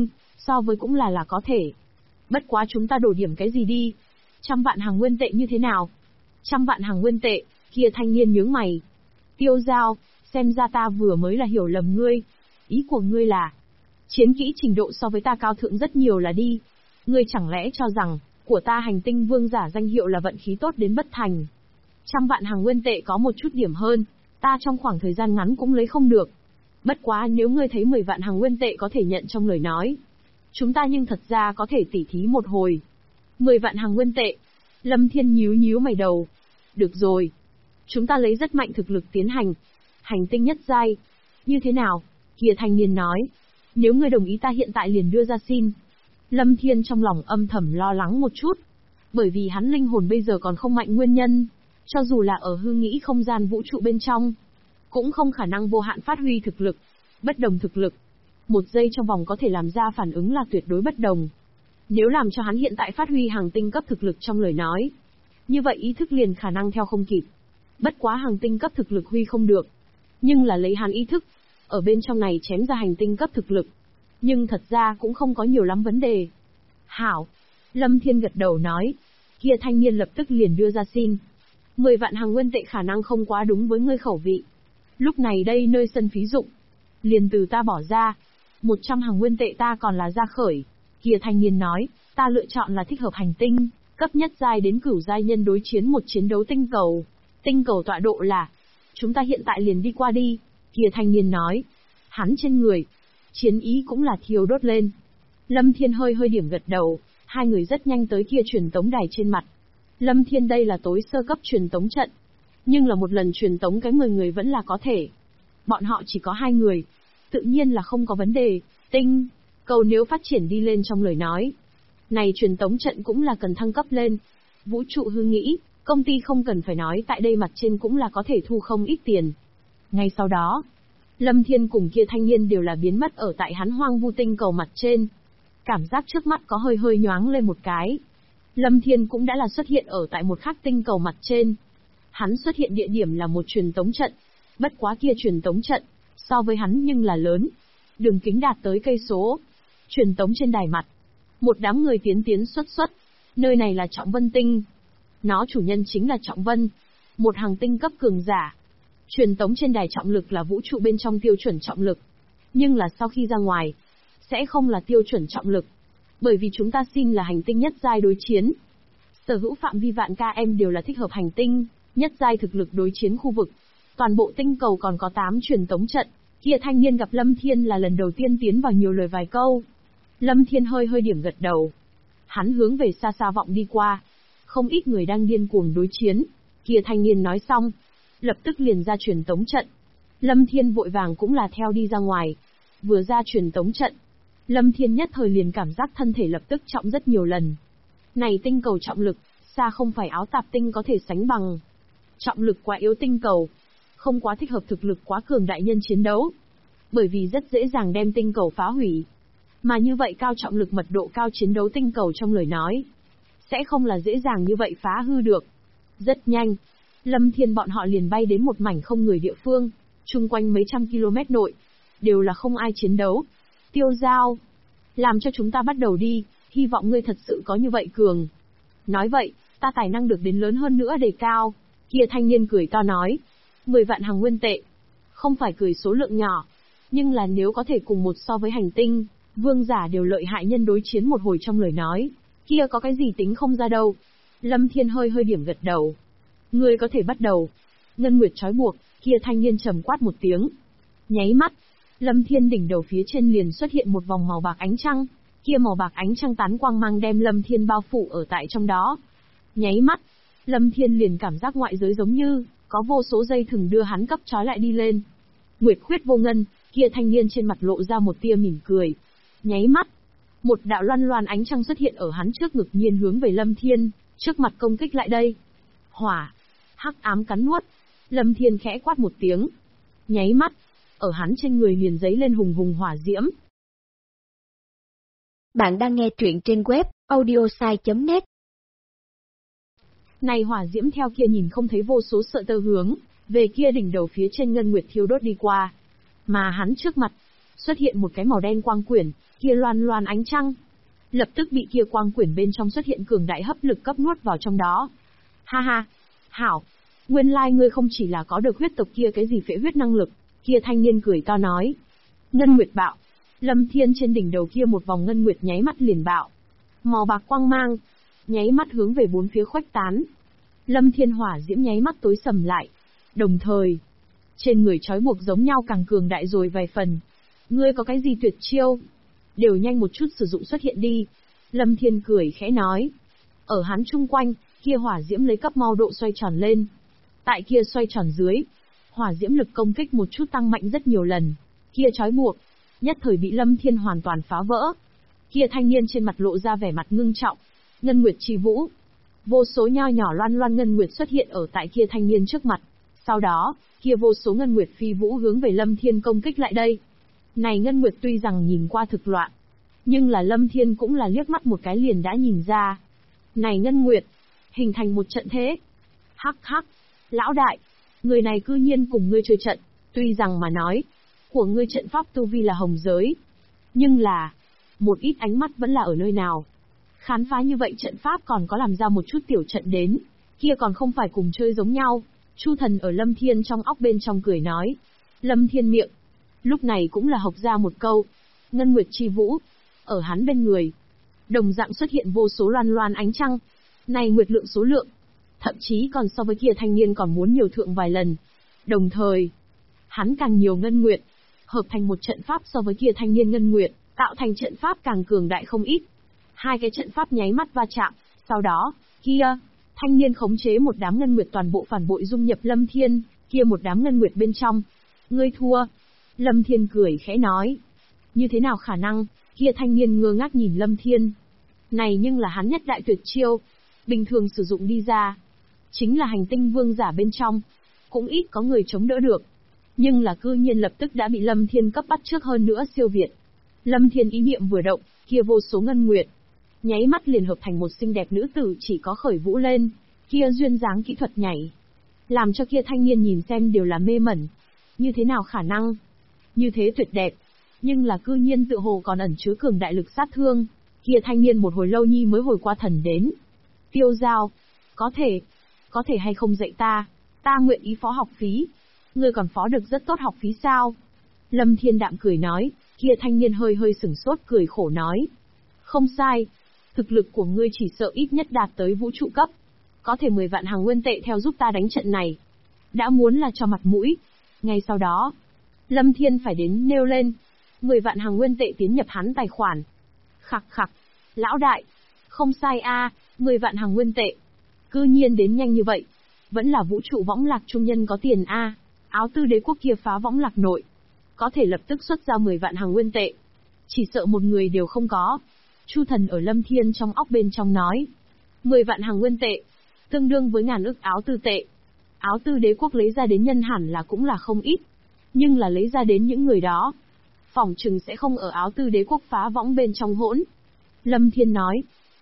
so với cũng là có thể. Bất quá chúng ta đổi điểm cái gì đi? 100 vạn hàng nguyên tệ như thế nào? 100 vạn hàng nguyên tệ, kia thanh niên nhướng mày. Tiêu Giao, xem ra ta vừa mới là hiểu lầm ngươi. Ý của ngươi là, chiến kỹ trình độ so với ta cao thượng rất nhiều là đi. Ngươi chẳng lẽ cho rằng, của ta hành tinh vương giả danh hiệu là vận khí tốt đến bất thành. 100 vạn hàng nguyên tệ có một chút điểm hơn, ta trong khoảng thời gian ngắn cũng lấy không được. Bất quá nếu ngươi thấy 10 vạn hàng nguyên tệ có thể nhận trong lời nói, chúng ta nhưng thật ra có thể tỉ thí một hồi. 10 vạn hàng nguyên tệ. Lâm Thiên nhíu mày đầu. Được rồi. Chúng ta lấy rất mạnh thực lực tiến hành. Hành tinh nhất giai. Như thế nào? Kia thanh niên nói. Nếu ngươi đồng ý ta hiện tại liền đưa ra xin. Lâm Thiên trong lòng âm thầm lo lắng một chút. Bởi vì hắn linh hồn bây giờ còn không mạnh nguyên nhân. Cho dù là ở hư nghĩ không gian vũ trụ bên trong, cũng không khả năng vô hạn phát huy thực lực. Bất đồng thực lực. Một giây trong vòng có thể làm ra phản ứng là tuyệt đối bất đồng. Nếu làm cho hắn hiện tại phát huy hàng tinh cấp thực lực trong lời nói, như vậy ý thức liền khả năng theo không kịp. Bất quá hàng tinh cấp thực lực huy không được, nhưng là lấy hắn ý thức, ở bên trong này chém ra hành tinh cấp thực lực. Nhưng thật ra cũng không có nhiều lắm vấn đề. Hảo. Lâm Thiên gật đầu nói. Kia thanh niên lập tức liền đưa ra xin. 10 vạn hàng nguyên tệ khả năng không quá đúng với ngươi khẩu vị. Lúc này đây nơi sân phí dụng, liền từ ta bỏ ra. 100 hàng nguyên tệ ta còn là ra khởi. Kia thanh niên nói, ta lựa chọn là thích hợp hành tinh, cấp nhất giai đến cửu giai nhân đối chiến một chiến đấu tinh cầu. Tinh cầu tọa độ là, chúng ta hiện tại liền đi qua đi. Kia thanh niên nói, hắn trên người, chiến ý cũng là thiêu đốt lên. Lâm Thiên hơi điểm gật đầu, hai người rất nhanh tới kia truyền tống đài trên mặt. Lâm Thiên đây là tối sơ cấp truyền tống trận, nhưng là một lần truyền tống cái 10 người vẫn là có thể. Bọn họ chỉ có 2 người, tự nhiên là không có vấn đề. Tinh cầu nếu phát triển đi lên trong lời nói, này truyền tống trận cũng là cần thăng cấp lên. Vũ trụ hư nghĩ, công ty không cần phải nói tại đây mặt trên cũng là có thể thu không ít tiền. Ngay sau đó, Lâm Thiên cùng kia thanh niên đều là biến mất ở tại hắn hoang vu tinh cầu mặt trên. Cảm giác trước mắt có hơi nhoáng lên một cái. Lâm Thiên cũng đã là xuất hiện ở tại một khác tinh cầu mặt trên. Hắn xuất hiện địa điểm là một truyền tống trận. Bất quá kia truyền tống trận, so với hắn nhưng là lớn. Đường kính đạt tới cây số. Truyền tống trên đài mặt. Một đám người tiến xuất. Nơi này là Trọng Vân Tinh. Nó chủ nhân chính là Trọng Vân. Một hàng tinh cấp cường giả. Truyền tống trên đài trọng lực là vũ trụ bên trong tiêu chuẩn trọng lực. Nhưng là sau khi ra ngoài, sẽ không là tiêu chuẩn trọng lực. Bởi vì chúng ta xin là hành tinh nhất giai đối chiến. Sở hữu phạm vi vạn km đều là thích hợp hành tinh, nhất giai thực lực đối chiến khu vực. Toàn bộ tinh cầu còn có 8 truyền tống trận. Kia thanh niên gặp Lâm Thiên là lần đầu tiên tiến vào nhiều lời vài câu. Lâm Thiên hơi điểm gật đầu. Hắn hướng về xa vọng đi qua. Không ít người đang điên cuồng đối chiến. Kia thanh niên nói xong, lập tức liền ra truyền tống trận. Lâm Thiên vội vàng cũng là theo đi ra ngoài. Vừa ra truyền tống trận, Lâm Thiên nhất thời liền cảm giác thân thể lập tức trọng rất nhiều lần. Này tinh cầu trọng lực, xa không phải áo tạp tinh có thể sánh bằng. Trọng lực quá yếu tinh cầu, không quá thích hợp thực lực quá cường đại nhân chiến đấu. Bởi vì rất dễ dàng đem tinh cầu phá hủy. Mà như vậy cao trọng lực mật độ cao chiến đấu tinh cầu trong lời nói, sẽ không là dễ dàng như vậy phá hư được. Rất nhanh, Lâm Thiên bọn họ liền bay đến một mảnh không người địa phương, chung quanh mấy trăm km nội, đều là không ai chiến đấu. Tiêu Giao, làm cho chúng ta bắt đầu đi, hy vọng ngươi thật sự có như vậy cường. Nói vậy, ta tài năng được đến lớn hơn nữa đề cao. Kia thanh niên cười to nói, 10 vạn hàng nguyên tệ. Không phải cười số lượng nhỏ, nhưng là nếu có thể cùng một so với hành tinh, vương giả đều lợi hại nhân đối chiến một hồi trong lời nói, kia có cái gì tính không ra đâu. Lâm Thiên hơi điểm gật đầu. Ngươi có thể bắt đầu. Ngân Nguyệt trói buộc, kia thanh niên trầm quát một tiếng. Nháy mắt, Lâm Thiên đỉnh đầu phía trên liền xuất hiện một vòng màu bạc ánh trăng, kia màu bạc ánh trăng tán quang mang đem Lâm Thiên bao phủ ở tại trong đó. Nháy mắt, Lâm Thiên liền cảm giác ngoại giới giống như có vô số dây thừng đưa hắn cấp trói lại đi lên. Nguyệt khuyết vô ngân, kia thanh niên trên mặt lộ ra một tia mỉm cười. Nháy mắt, một đạo loan ánh trăng xuất hiện ở hắn trước ngực nhiên hướng về Lâm Thiên, trước mặt công kích lại đây. Hỏa, hắc ám cắn nuốt. Lâm Thiên khẽ quát một tiếng. Nháy mắt, ở hắn trên người liền giấy lên hùng hỏa diễm. Bạn đang nghe truyện trên web audiosai.net. Này hỏa diễm theo kia nhìn không thấy vô số sợi tơ hướng về kia đỉnh đầu phía trên Ngân Nguyệt thiêu đốt đi qua. Mà hắn trước mặt, xuất hiện một cái màu đen quang quyển, kia loan loan ánh trăng. Lập tức bị kia quang quyển bên trong xuất hiện cường đại hấp lực cấp nuốt vào trong đó. Ha ha, hảo, nguyên lai ngươi không chỉ là có được huyết tộc kia cái gì phệ huyết năng lực, kia thanh niên cười to nói. Ngân Nguyệt bạo, Lâm Thiên trên đỉnh đầu kia một vòng ngân nguyệt nháy mắt liền bạo. Màu bạc quang mang, nháy mắt hướng về bốn phía khuếch tán. Lâm Thiên hỏa diễm nháy mắt tối sầm lại. Đồng thời, trên người trói buộc giống nhau càng cường đại rồi vài phần. Ngươi có cái gì tuyệt chiêu? Đều nhanh một chút sử dụng xuất hiện đi. Lâm Thiên cười khẽ nói. Ở hắn chung quanh, kia hỏa diễm lấy cấp mau độ xoay tròn lên. Tại kia xoay tròn dưới, hỏa diễm lực công kích một chút tăng mạnh rất nhiều lần. Kia trói buộc, nhất thời bị Lâm Thiên hoàn toàn phá vỡ. Kia thanh niên trên mặt lộ ra vẻ mặt ngưng trọng. Ngân Nguyệt chi vũ. Vô số nho nhỏ loan loan ngân nguyệt xuất hiện ở tại kia thanh niên trước mặt. Sau đó, kia vô số ngân nguyệt phi vũ hướng về Lâm Thiên công kích lại đây. Này ngân nguyệt tuy rằng nhìn qua thực loạn, nhưng là Lâm Thiên cũng là liếc mắt một cái liền đã nhìn ra. Này ngân nguyệt, hình thành một trận thế. Hắc hắc, lão đại, người này cư nhiên cùng ngươi chơi trận, tuy rằng mà nói, của ngươi trận pháp tu vi là hồng giới. Nhưng là, một ít ánh mắt vẫn là ở nơi nào. Khám phá như vậy trận pháp còn có làm ra một chút tiểu trận đến, kia còn không phải cùng chơi giống nhau. Chu Thần ở Lâm Thiên trong óc bên trong cười nói. Lâm Thiên miệng, lúc này cũng là hộc ra một câu. Ngân Nguyệt chi vũ, ở hắn bên người. Đồng dạng xuất hiện vô số loan loan ánh trăng. Này nguyệt lượng số lượng, thậm chí còn so với kia thanh niên còn muốn nhiều thượng vài lần. Đồng thời, hắn càng nhiều ngân nguyệt, hợp thành một trận pháp so với kia thanh niên ngân nguyệt, tạo thành trận pháp càng cường đại không ít. Hai cái trận pháp nháy mắt va chạm, sau đó, kia, thanh niên khống chế một đám ngân nguyệt toàn bộ phản bội dung nhập Lâm Thiên, kia một đám ngân nguyệt bên trong. Ngươi thua. Lâm Thiên cười khẽ nói. Như thế nào khả năng, kia thanh niên ngơ ngác nhìn Lâm Thiên. Này nhưng là hắn nhất đại tuyệt chiêu, bình thường sử dụng đi ra. Chính là hành tinh vương giả bên trong, cũng ít có người chống đỡ được. Nhưng là cư nhiên lập tức đã bị Lâm Thiên cấp bắt trước hơn nữa siêu việt. Lâm Thiên ý niệm vừa động, kia vô số ngân nguyệt, nháy mắt liền hợp thành một xinh đẹp nữ tử chỉ có khởi vũ lên, kia duyên dáng kỹ thuật nhảy. Làm cho kia thanh niên nhìn xem đều là mê mẩn. Như thế nào khả năng? Như thế tuyệt đẹp, nhưng là cư nhiên tự hồ còn ẩn chứa cường đại lực sát thương. Kia thanh niên một hồi lâu nhi mới hồi qua thần đến. Tiêu Giao, có thể hay không dạy ta nguyện ý phó học phí. Ngươi còn phó được rất tốt học phí sao? Lâm Thiên đạm cười nói, kia thanh niên hơi hơi sửng sốt cười khổ nói. Không sai, thực lực của ngươi chỉ sợ ít nhất đạt tới vũ trụ cấp. Có thể 10 vạn hàng nguyên tệ theo giúp ta đánh trận này. Đã muốn là cho mặt mũi. Ngay sau đó, Lâm Thiên phải đến nêu lên. 10 vạn hàng nguyên tệ tiến nhập hắn tài khoản. Khặc khặc, lão đại, không sai a, 10 vạn hàng nguyên tệ. Cư nhiên đến nhanh như vậy. Vẫn là vũ trụ võng lạc trung nhân có tiền a. Áo tư đế quốc kia phá võng lạc nội, có thể lập tức xuất ra 10 vạn hàng nguyên tệ. Chỉ sợ một người đều không có. Chu Thần ở Lâm Thiên trong óc bên trong nói. 10 vạn hàng nguyên tệ, tương đương với ngàn ức áo tư tệ. Áo tư đế quốc lấy ra đến nhân hẳn là cũng là không ít. Nhưng là lấy ra đến những người đó, phỏng chừng sẽ không ở áo tư đế quốc phá võng bên trong hỗn. Lâm Thiên nói.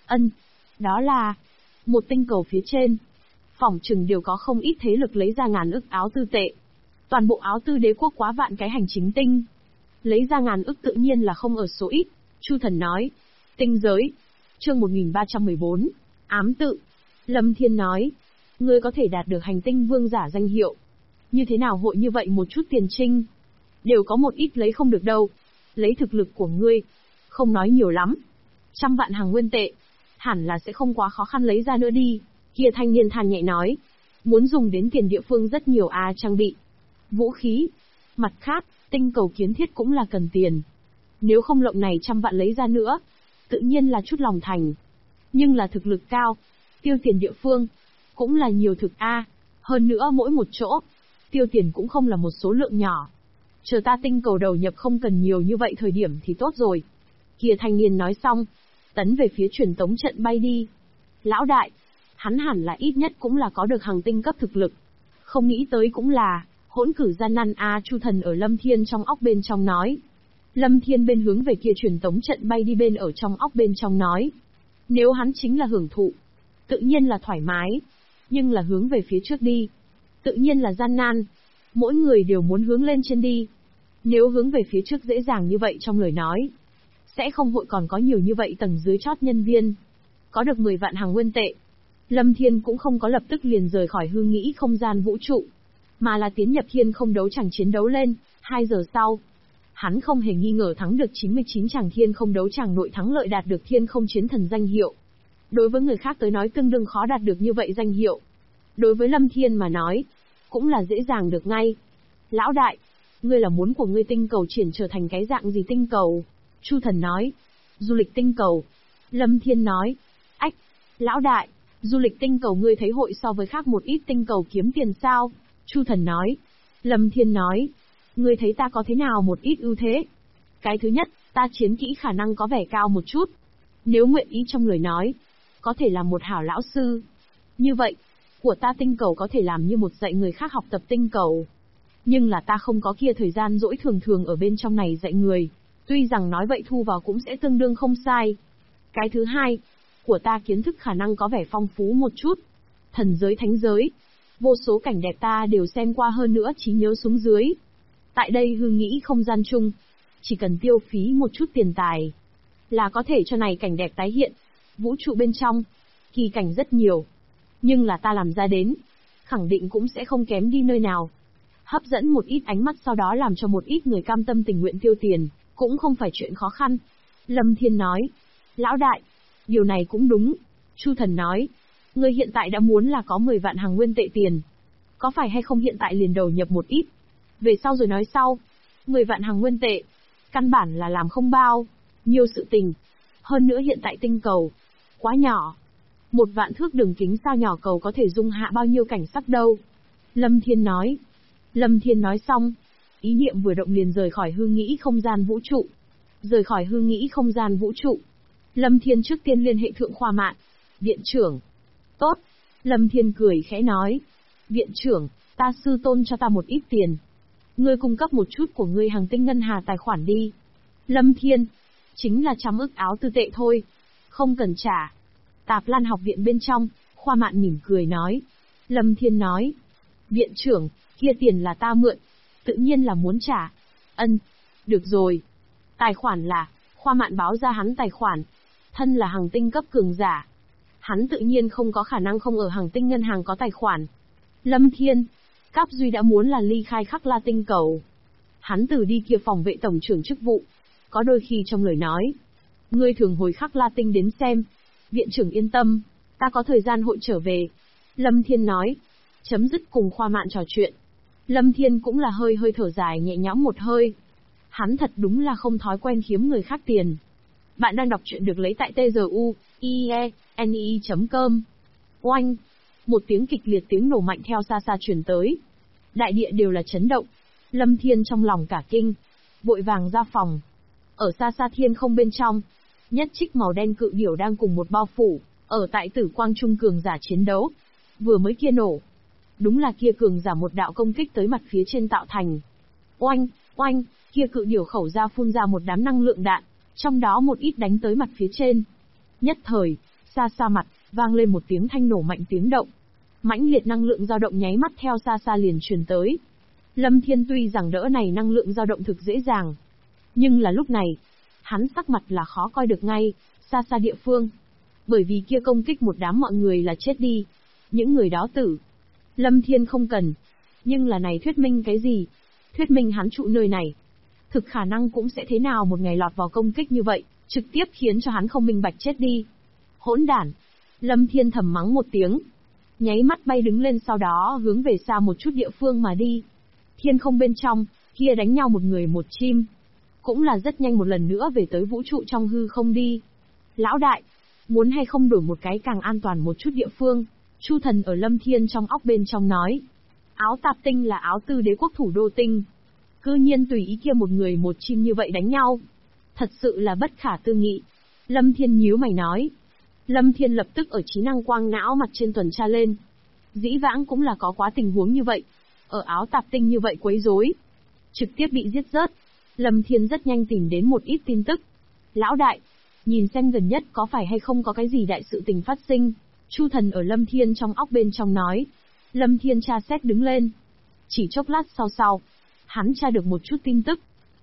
Đó là một tinh cầu phía trên. Phỏng chừng đều có không ít thế lực lấy ra ngàn ức áo tư tệ. Toàn bộ áo tư đế quốc quá vạn cái hành chính tinh. Lấy ra ngàn ức tự nhiên là không ở số ít. Chu Thần nói. Tinh giới. Chương 1314. Ám tự. Lâm Thiên nói. Ngươi có thể đạt được hành tinh vương giả danh hiệu. Như thế nào hội như vậy một chút tiền trinh? Đều có một ít lấy không được đâu. Lấy thực lực của ngươi. Không nói nhiều lắm. 100 vạn hàng nguyên tệ. Hẳn là sẽ không quá khó khăn lấy ra nữa đi. Kia thanh niên than nhẹ nói. Muốn dùng đến tiền địa phương rất nhiều trang bị. Vũ khí. Mặt khác, tinh cầu kiến thiết cũng là cần tiền. Nếu không lộng này 100 vạn lấy ra nữa, tự nhiên là chút lòng thành. Nhưng là thực lực cao, tiêu tiền địa phương, cũng là nhiều thực hơn nữa mỗi một chỗ, tiêu tiền cũng không là một số lượng nhỏ. Chờ ta tinh cầu đầu nhập không cần nhiều như vậy thời điểm thì tốt rồi. Kia thanh niên nói xong, tấn về phía truyền tống trận bay đi. Lão đại, hắn hẳn là ít nhất cũng là có được hàng tinh cấp thực lực. Không nghĩ tới cũng là hỗn cử gian nan Chu Thần ở Lâm Thiên trong óc bên trong nói. Lâm Thiên bên hướng về kia truyền tống trận bay đi bên ở trong óc bên trong nói. Nếu hắn chính là hưởng thụ, tự nhiên là thoải mái. Nhưng là hướng về phía trước đi, tự nhiên là gian nan. Mỗi người đều muốn hướng lên trên đi. Nếu hướng về phía trước dễ dàng như vậy trong lời nói, sẽ không hội còn có nhiều như vậy tầng dưới chót nhân viên. Có được 10 vạn hàng nguyên tệ, Lâm Thiên cũng không có lập tức liền rời khỏi hư nghĩ không gian vũ trụ, mà là tiến nhập thiên không đấu chẳng chiến đấu lên. 2 giờ sau, hắn không hề nghi ngờ thắng được 99 chàng thiên không đấu chẳng nội thắng lợi, đạt được thiên không chiến thần danh hiệu. Đối với người khác tới nói tương đương khó đạt được như vậy danh hiệu. Đối với Lâm Thiên mà nói, cũng là dễ dàng được ngay. Lão đại, ngươi là muốn của ngươi tinh cầu triển trở thành cái dạng gì tinh cầu? Chu Thần nói. Du lịch tinh cầu. Lâm Thiên nói. Ách, lão đại, du lịch tinh cầu ngươi thấy hội so với khác một ít tinh cầu kiếm tiền sao? Chu Thần nói. Lâm Thiên nói. Ngươi thấy ta có thế nào một ít ưu thế? Cái thứ nhất, ta chiến kỹ khả năng có vẻ cao một chút. Nếu nguyện ý trong lời nói, có thể là một hảo lão sư. Như vậy, của ta tinh cầu có thể làm như một dạy người khác học tập tinh cầu. Nhưng là ta không có kia thời gian rỗi thường thường ở bên trong này dạy người. Tuy rằng nói vậy thu vào cũng sẽ tương đương không sai. Cái thứ hai, của ta kiến thức khả năng có vẻ phong phú một chút. Thần giới thánh giới, vô số cảnh đẹp ta đều xem qua, hơn nữa trí nhớ xuống dưới. Tại đây hư nghĩ không gian chung, chỉ cần tiêu phí một chút tiền tài, là có thể cho này cảnh đẹp tái hiện. Vũ trụ bên trong, kỳ cảnh rất nhiều. Nhưng là ta làm ra đến, khẳng định cũng sẽ không kém đi nơi nào. Hấp dẫn một ít ánh mắt, sau đó làm cho một ít người cam tâm tình nguyện tiêu tiền, cũng không phải chuyện khó khăn. Lâm Thiên nói. Lão đại, điều này cũng đúng. Chu Thần nói. Ngươi hiện tại đã muốn là có 10 vạn hàng nguyên tệ tiền. Có phải hay không hiện tại liền đầu nhập một ít? Về sau rồi nói sau. 10 vạn hàng nguyên tệ, căn bản là làm không bao nhiều sự tình. Hơn nữa hiện tại tinh cầu quá nhỏ. 1 vạn thước đường kính sao nhỏ cầu có thể dung hạ bao nhiêu cảnh sắc đâu. Lâm Thiên nói. Lâm Thiên nói xong, ý niệm vừa động liền rời khỏi hư nghĩ không gian vũ trụ. Rời khỏi hư nghĩ không gian vũ trụ, Lâm Thiên trước tiên liên hệ Thượng Khoa Mạn. Viện trưởng. Tốt. Lâm Thiên cười khẽ nói. Viện trưởng, ta sư tôn cho ta một ít tiền. Ngươi cung cấp một chút của ngươi hàng tinh ngân hà tài khoản đi. Lâm Thiên. Chính là 100 ức áo tư tệ thôi. Không cần trả. Tạp Lan học viện bên trong, Khoa Mạn mỉm cười nói. Lâm Thiên nói. Viện trưởng, kia tiền là ta mượn. Tự nhiên là muốn trả. Ân. Được rồi. Tài khoản là, Khoa Mạn báo ra hắn tài khoản. Thân là hàng tinh cấp cường giả, hắn tự nhiên không có khả năng không ở hàng tinh ngân hàng có tài khoản. Lâm Thiên. Cáp Duy đã muốn là ly khai Khắc La tinh cầu. Hắn từ đi kia phòng vệ tổng trưởng chức vụ. Có đôi khi trong lời nói, ngươi thường hồi Khắc La tinh đến xem. Viện trưởng yên tâm, ta có thời gian hội trở về. Lâm Thiên nói. Chấm dứt cùng Khoa Mạn trò chuyện, Lâm Thiên cũng là hơi thở dài nhẹ nhõm một hơi. Hắn thật đúng là không thói quen kiếm người khác tiền. Bạn đang đọc truyện được lấy tại tzuieni.com. Oanh! Một tiếng kịch liệt, tiếng nổ mạnh theo xa xa truyền tới. Đại địa đều là chấn động. Lâm Thiên trong lòng cả kinh, vội vàng ra phòng. Ở xa xa thiên không bên trong, nhất trích màu đen cự điểu đang cùng một bao phủ, ở tại Tử Quang Trung cường giả chiến đấu. Vừa mới kia nổ, đúng là kia cường giả một đạo công kích tới mặt phía trên tạo thành. Oanh, oanh, kia cự điểu khẩu ra phun ra một đám năng lượng đạn, trong đó một ít đánh tới mặt phía trên. Nhất thời, xa xa mặt, vang lên một tiếng thanh nổ mạnh tiếng động. Mãnh liệt năng lượng dao động nháy mắt theo xa xa liền truyền tới. Lâm Thiên tuy rằng đỡ này năng lượng dao động thực dễ dàng, nhưng là lúc này, hắn sắc mặt là khó coi được ngay, xa xa địa phương. Bởi vì kia công kích một đám mọi người là chết đi. Những người đó tử. Lâm Thiên không cần. Nhưng là này thuyết minh cái gì? Thuyết minh hắn trụ nơi này, thực khả năng cũng sẽ thế nào một ngày lọt vào công kích như vậy, trực tiếp khiến cho hắn không minh bạch chết đi. Hỗn đản! Lâm Thiên thầm mắng một tiếng, nháy mắt bay đứng lên, sau đó hướng về xa một chút địa phương mà đi. Thiên không bên trong, kia đánh nhau một người một chim, cũng là rất nhanh một lần nữa về tới vũ trụ trong hư không đi. Lão đại, muốn hay không đổi một cái càng an toàn một chút địa phương? Chu Thần ở Lâm Thiên trong óc bên trong nói. Áo Tạp tinh là áo tư đế quốc thủ đô tinh, cư nhiên tùy ý kia một người một chim như vậy đánh nhau, thật sự là bất khả tư nghị. Lâm Thiên nhíu mày nói. Lâm Thiên lập tức ở trí năng quang não mặt trên tuần tra lên. Dĩ vãng cũng là có quá tình huống như vậy, ở áo Tạp tinh như vậy quấy rối, trực tiếp bị giết rớt. Lâm Thiên rất nhanh tìm đến một ít tin tức. Lão đại, nhìn xem gần nhất có phải hay không có cái gì đại sự tình phát sinh. Chu Thần ở Lâm Thiên trong óc bên trong nói. Lâm Thiên tra xét đứng lên. Chỉ chốc lát sau, hắn tra được một chút tin tức.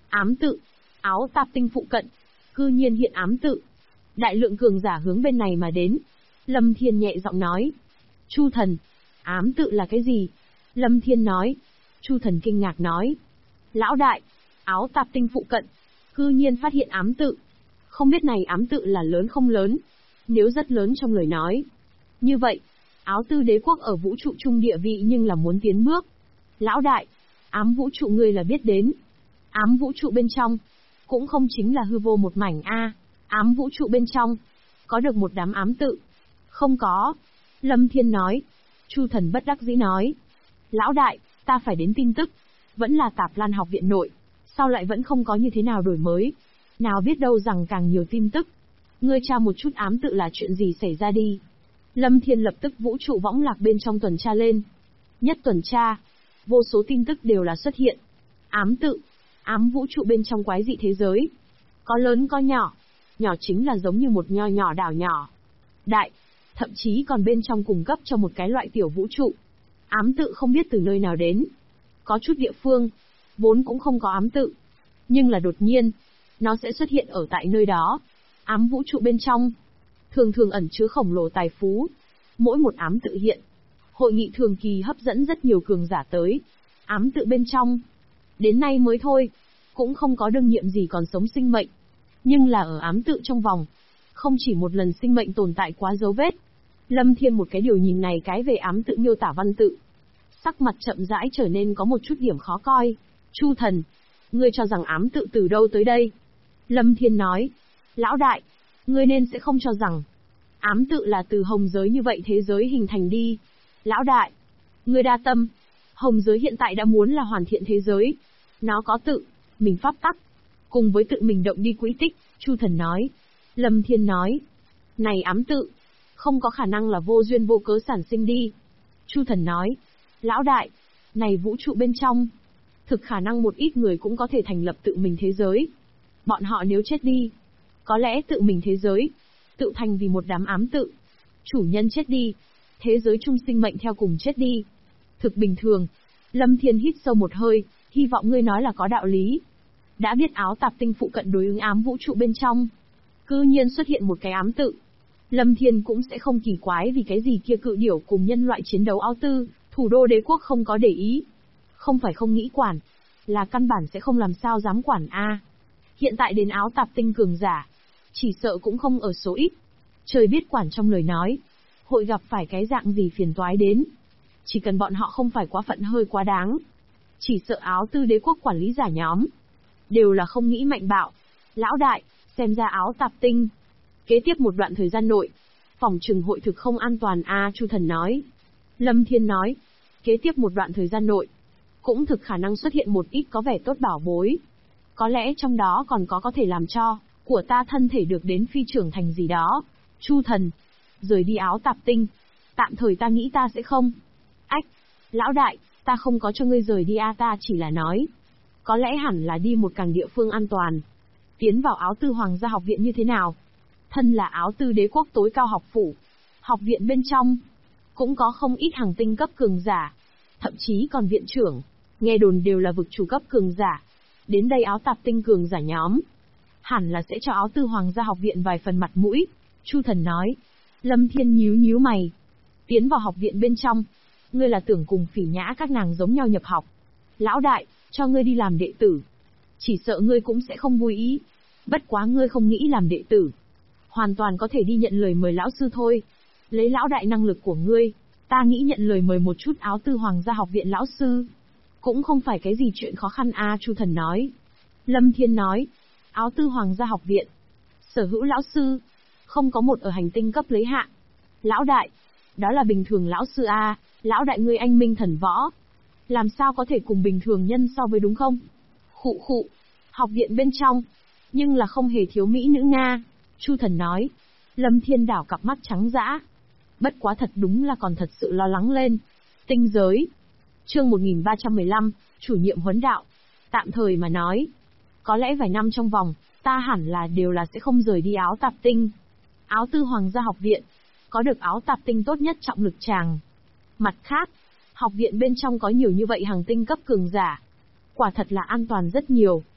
Ám tự, áo tạp tinh phụ cận, cư nhiên hiện ám tự. Đại lượng cường giả hướng bên này mà đến. Lâm Thiên nhẹ giọng nói. Chu thần, ám tự là cái gì? Lâm Thiên nói. Chu thần kinh ngạc nói. Lão đại, áo tạp tinh phụ cận, cư nhiên phát hiện ám tự. Không biết này ám tự là lớn không lớn? Nếu rất lớn trong lời nói. Như vậy, áo tư đế quốc ở vũ trụ trung địa vị nhưng là muốn tiến bước. Lão đại, ám vũ trụ ngươi là biết đến. Ám vũ trụ bên trong, cũng không chính là hư vô một mảnh a. Ám vũ trụ bên trong, có được một đám ám tự. Không có. Lâm Thiên nói. Chu thần bất đắc dĩ nói. Lão đại, ta phải đến tin tức. Vẫn là Tạp Lan học viện nội. Sao lại vẫn không có như thế nào đổi mới? Nào biết đâu rằng càng nhiều tin tức. Ngươi tra một chút ám tự là chuyện gì xảy ra đi. Lâm Thiên lập tức vũ trụ võng lạc bên trong tuần tra lên. Nhất tuần tra, vô số tin tức đều là xuất hiện. Ám tự, ám vũ trụ bên trong quái dị thế giới. Có lớn có nhỏ. Nhỏ chính là giống như một nho nhỏ đảo nhỏ. Đại, thậm chí còn bên trong cung cấp cho một cái loại tiểu vũ trụ. Ám tự không biết từ nơi nào đến. Có chút địa phương, vốn cũng không có ám tự. Nhưng là đột nhiên, nó sẽ xuất hiện ở tại nơi đó. Ám vũ trụ bên trong, thường thường ẩn chứa khổng lồ tài phú. Mỗi một ám tự hiện, hội nghị thường kỳ hấp dẫn rất nhiều cường giả tới. Ám tự bên trong, đến nay mới thôi, cũng không có đương nhiệm gì còn sống sinh mệnh. Nhưng là ở ám tự trong vòng, không chỉ một lần sinh mệnh tồn tại quá dấu vết. Lâm Thiên một cái điều nhìn này cái về ám tự miêu tả văn tự. Sắc mặt chậm rãi trở nên có một chút điểm khó coi. Chu thần, ngươi cho rằng ám tự từ đâu tới đây? Lâm Thiên nói. Lão đại, ngươi nên sẽ không cho rằng ám tự là từ hồng giới như vậy thế giới hình thành đi. Lão đại, ngươi đa tâm. Hồng giới hiện tại đã muốn là hoàn thiện thế giới. Nó có tự mình pháp tắc, cùng với tự mình động đi quỹ tích, Chu thần nói. Lâm Thiên nói. Này ám tự, không có khả năng là vô duyên vô cớ sản sinh đi. Chu thần nói. Lão đại, này vũ trụ bên trong, thực khả năng một ít người cũng có thể thành lập tự mình thế giới. Bọn họ nếu chết đi, có lẽ tự mình thế giới, tự thành vì một đám ám tự. Chủ nhân chết đi, thế giới chung sinh mệnh theo cùng chết đi. Thực bình thường. Lâm Thiên hít sâu một hơi, hy vọng ngươi nói là có đạo lý. Đã biết áo tạp tinh phụ cận đối ứng ám vũ trụ bên trong, cư nhiên xuất hiện một cái ám tự. Lâm Thiên cũng sẽ không kỳ quái vì cái gì kia cự điểu cùng nhân loại chiến đấu áo tư, thủ đô đế quốc không có để ý. Không phải không nghĩ quản, là căn bản sẽ không làm sao dám quản a. Hiện tại đến áo tạp tinh cường giả, chỉ sợ cũng không ở số ít. Trời biết quản trong lời nói, hội gặp phải cái dạng gì phiền toái đến. Chỉ cần bọn họ không phải quá phận hơi quá đáng, chỉ sợ áo tư đế quốc quản lý giả nhóm đều là không nghĩ mạnh bạo. Lão đại, xem ra áo tạp tinh kế tiếp một đoạn thời gian nội, phòng trừng hội thực không an toàn a. Chu thần nói. Lâm Thiên nói. Kế tiếp một đoạn thời gian nội, cũng thực khả năng xuất hiện một ít có vẻ tốt bảo bối. Có lẽ trong đó còn có thể làm cho của ta thân thể được đến phi trưởng thành gì đó. Chu thần, rời đi áo tạp tinh, tạm thời ta nghĩ ta sẽ không. Ách, lão đại, ta không có cho ngươi rời đi a, ta chỉ là nói. Có lẽ hẳn là đi một càng địa phương an toàn. Tiến vào áo tư hoàng gia học viện như thế nào? Thân là áo tư đế quốc tối cao học phủ, học viện bên trong cũng có không ít hàng tinh cấp cường giả, thậm chí còn viện trưởng, nghe đồn đều là vực chủ cấp cường giả. Đến đây áo tạp tinh cường giả nhóm, hẳn là sẽ cho áo tư hoàng gia học viện vài phần mặt mũi. Chu thần nói. Lâm Thiên nhíu mày. Tiến vào học viện bên trong, ngươi là tưởng cùng Phỉ Nhã các nàng giống nhau nhập học? Lão đại, cho ngươi đi làm đệ tử, chỉ sợ ngươi cũng sẽ không vui ý. Bất quá ngươi không nghĩ làm đệ tử, hoàn toàn có thể đi nhận lời mời lão sư thôi. Lấy lão đại năng lực của ngươi, ta nghĩ nhận lời mời một chút áo tư hoàng gia học viện lão sư cũng không phải cái gì chuyện khó khăn a. Chu thần nói. Lâm Thiên nói. Áo tư hoàng gia học viện sở hữu lão sư, không có một ở hành tinh cấp lấy hạ. Lão đại, đó là bình thường lão sư a. Lão đại ngươi anh minh thần võ, làm sao có thể cùng bình thường nhân so với đúng không? Khụ khụ, học viện bên trong, nhưng là không hề thiếu mỹ nữ Nga. Chu thần nói. Lâm Thiên đảo cặp mắt trắng dã. Bất quá thật đúng là còn thật sự lo lắng lên. Tinh giới. Chương 1315, chủ nhiệm huấn đạo. Tạm thời mà nói, có lẽ vài năm trong vòng, ta hẳn là đều là sẽ không rời đi áo tạp tinh. Áo tư hoàng gia học viện, có được áo tạp tinh tốt nhất trọng lực tràng. Mặt khác, học viện bên trong có nhiều như vậy hàng tinh cấp cường giả, quả thật là an toàn rất nhiều.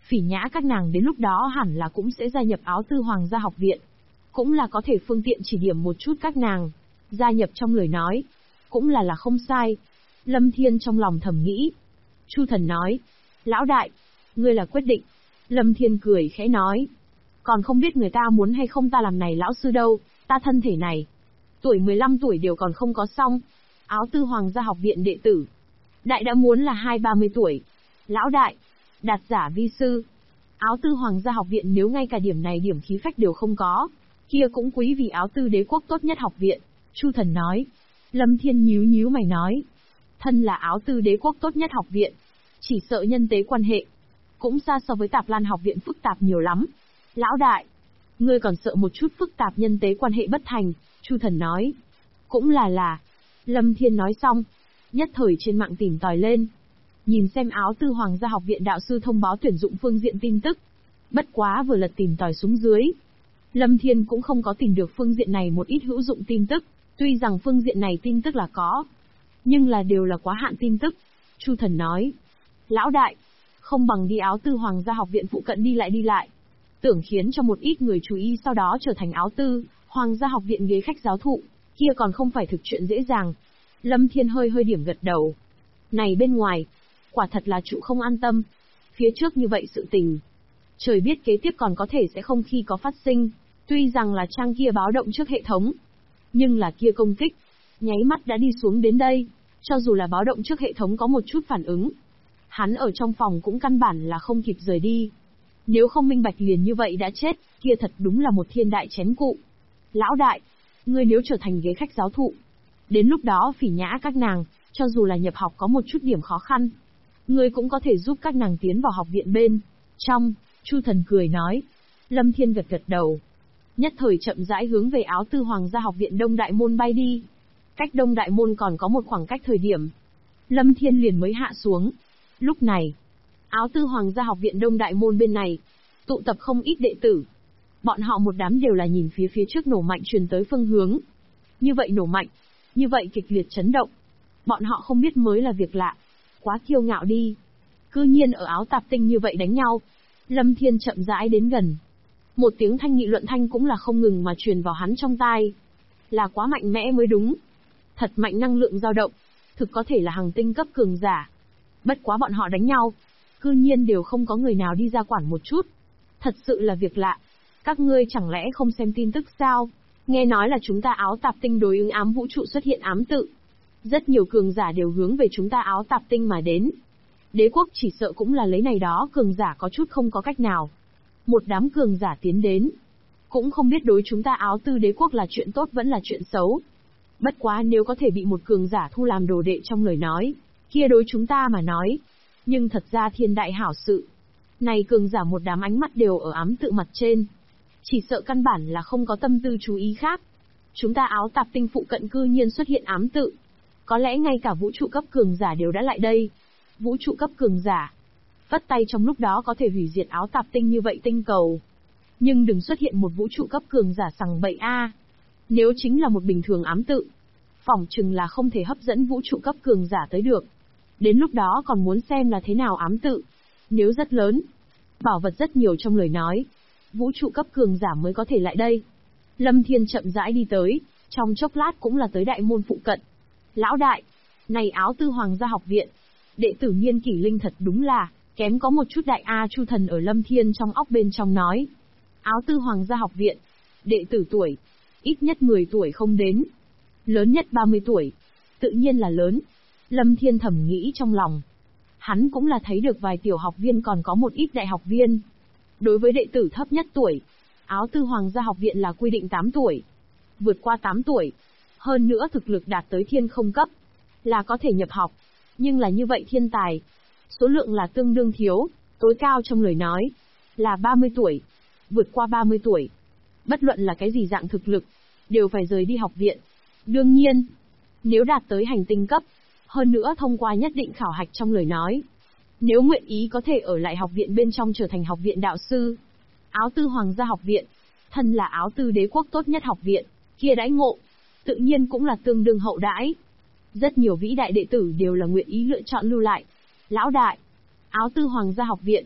Phỉ Nhã các nàng đến lúc đó hẳn là cũng sẽ gia nhập Áo Tư Hoàng gia học viện. Cũng là có thể phương tiện chỉ điểm một chút các nàng. Gia nhập trong lời nói. Cũng là không sai. Lâm Thiên trong lòng thầm nghĩ. Chu Thần nói. Lão đại, ngươi là quyết định. Lâm Thiên cười khẽ nói. Còn không biết người ta muốn hay không ta làm này lão sư đâu, ta thân thể này. Tuổi 15 tuổi đều còn không có xong. Áo Tư Hoàng gia học viện đệ tử. Đại đã muốn là 20-30 tuổi. Lão đại, đạt giả vi sư. Áo Tư Hoàng gia học viện nếu ngay cả điểm này điểm khí phách đều không có, kia cũng quý vì Áo Tư đế quốc tốt nhất học viện. Chu Thần nói. Lâm Thiên nhíu nhíu mày nói. Thân là Áo Tư đế quốc tốt nhất học viện, chỉ sợ nhân tế quan hệ cũng xa so với Tạp Lan học viện phức tạp nhiều lắm. Lão đại, ngươi còn sợ một chút phức tạp nhân tế quan hệ bất thành, Chu Thần nói. Cũng là. Lâm Thiên nói xong, nhất thời trên mạng tìm tòi lên. Nhìn xem Áo Tư Hoàng gia học viện đạo sư thông báo tuyển dụng phương diện tin tức. Bất quá vừa lật tìm tòi xuống dưới. Lâm Thiên cũng không có tìm được phương diện này một ít hữu dụng tin tức. Tuy rằng phương diện này tin tức là có, nhưng là đều là quá hạn tin tức. Chu Thần nói. Lão đại, không bằng đi Áo Tư Hoàng gia học viện phụ cận đi lại. Tưởng khiến cho một ít người chú ý sau đó trở thành Áo Tư Hoàng gia học viện ghế khách giáo thụ, kia còn không phải thực chuyện dễ dàng. Lâm Thiên hơi điểm gật đầu. Này bên ngoài, quả thật là trụ không an tâm. Phía trước như vậy sự tình, trời biết kế tiếp còn có thể sẽ không khi có phát sinh. Tuy rằng là trang kia báo động trước hệ thống, nhưng là kia công kích, nháy mắt đã đi xuống đến đây. Cho dù là báo động trước hệ thống có một chút phản ứng, hắn ở trong phòng cũng căn bản là không kịp rời đi. Nếu không minh bạch liền như vậy đã chết, kia thật đúng là một thiên đại chén cụ. Lão đại, ngươi nếu trở thành ghế khách giáo thụ, đến lúc đó Phỉ Nhã các nàng, cho dù là nhập học có một chút điểm khó khăn, ngươi cũng có thể giúp các nàng tiến vào học viện bên trong. Chu Thần cười nói. Lâm Thiên gật đầu. Nhất thời chậm rãi hướng về Áo Tư Hoàng gia học viện Đông Đại Môn bay đi. Cách Đông Đại Môn còn có một khoảng cách thời điểm, Lâm Thiên liền mới hạ xuống. Lúc này, Áo Tư Hoàng gia học viện Đông Đại Môn bên này, tụ tập không ít đệ tử. Bọn họ một đám đều là nhìn phía trước nổ mạnh truyền tới phương hướng. Như vậy nổ mạnh, như vậy kịch liệt chấn động. Bọn họ không biết mới là việc lạ. Quá kiêu ngạo đi. Cư nhiên ở Áo Tạp Tinh như vậy đánh nhau. Lâm Thiên chậm rãi đến gần. Một tiếng thanh nghị luận thanh cũng là không ngừng mà truyền vào hắn trong tai. Là quá mạnh mẽ mới đúng. Thật mạnh năng lượng dao động. Thực có thể là hàng tinh cấp cường giả. Bất quá bọn họ đánh nhau, cư nhiên đều không có người nào đi ra quản một chút. Thật sự là việc lạ. Các ngươi chẳng lẽ không xem tin tức sao? Nghe nói là chúng ta Áo Tạp Tinh đối ứng ám vũ trụ xuất hiện ám tự. Rất nhiều cường giả đều hướng về chúng ta Áo Tạp Tinh mà đến. Đế quốc chỉ sợ cũng là lấy này đó cường giả có chút không có cách nào. Một đám cường giả tiến đến. Cũng không biết đối chúng ta Áo Tư đế quốc là chuyện tốt vẫn là chuyện xấu. Bất quá nếu có thể bị một cường giả thu làm đồ đệ trong lời nói, kia đối chúng ta mà nói, nhưng thật ra thiên đại hảo sự. Này cường giả một đám ánh mắt đều ở ám tự mặt trên. Chỉ sợ căn bản là không có tâm tư chú ý khác. Chúng ta Áo Tạp Tinh phụ cận cư nhiên xuất hiện ám tự. Có lẽ ngay cả vũ trụ cấp cường giả đều đã lại đây. Vũ trụ cấp cường giả, vất tay trong lúc đó có thể hủy diệt Áo Tạp Tinh như vậy tinh cầu. Nhưng đừng xuất hiện một vũ trụ cấp cường giả sằng bậy a. Nếu chính là một bình thường ám tự, phỏng chừng là không thể hấp dẫn vũ trụ cấp cường giả tới được. Đến lúc đó còn muốn xem là thế nào ám tự. Nếu rất lớn, bảo vật rất nhiều trong lời nói, vũ trụ cấp cường giả mới có thể lại đây. Lâm Thiên chậm rãi đi tới, trong chốc lát cũng là tới đại môn phụ cận. Lão đại, này Áo Tư Hoàng gia học viện, đệ tử Niên Kỷ Linh thật đúng là kém có một chút đại a. Chu Thần ở Lâm Thiên trong óc bên trong nói. Áo Tư Hoàng gia học viện, đệ tử tuổi, ít nhất 10 tuổi không đến, lớn nhất 30 tuổi, tự nhiên là lớn. Lâm Thiên thầm nghĩ trong lòng. Hắn cũng là thấy được vài tiểu học viên còn có một ít đại học viên. Đối với đệ tử thấp nhất tuổi, Áo Tư Hoàng gia học viện là quy định 8 tuổi. Vượt qua 8 tuổi, hơn nữa thực lực đạt tới thiên không cấp, là có thể nhập học. Nhưng là như vậy thiên tài, số lượng là tương đương thiếu, tối cao trong lời nói, là 30 tuổi. Vượt qua 30 tuổi, bất luận là cái gì dạng thực lực, đều phải rời đi học viện. Đương nhiên, nếu đạt tới hành tinh cấp, hơn nữa thông qua nhất định khảo hạch trong lời nói, nếu nguyện ý có thể ở lại học viện bên trong trở thành học viện đạo sư. Áo Tư Hoàng gia học viện, thân là Áo Tư đế quốc tốt nhất học viện, kia đãi ngộ, tự nhiên cũng là tương đương hậu đãi. Rất nhiều vĩ đại đệ tử đều là nguyện ý lựa chọn lưu lại. Lão đại, Áo Tư Hoàng gia học viện,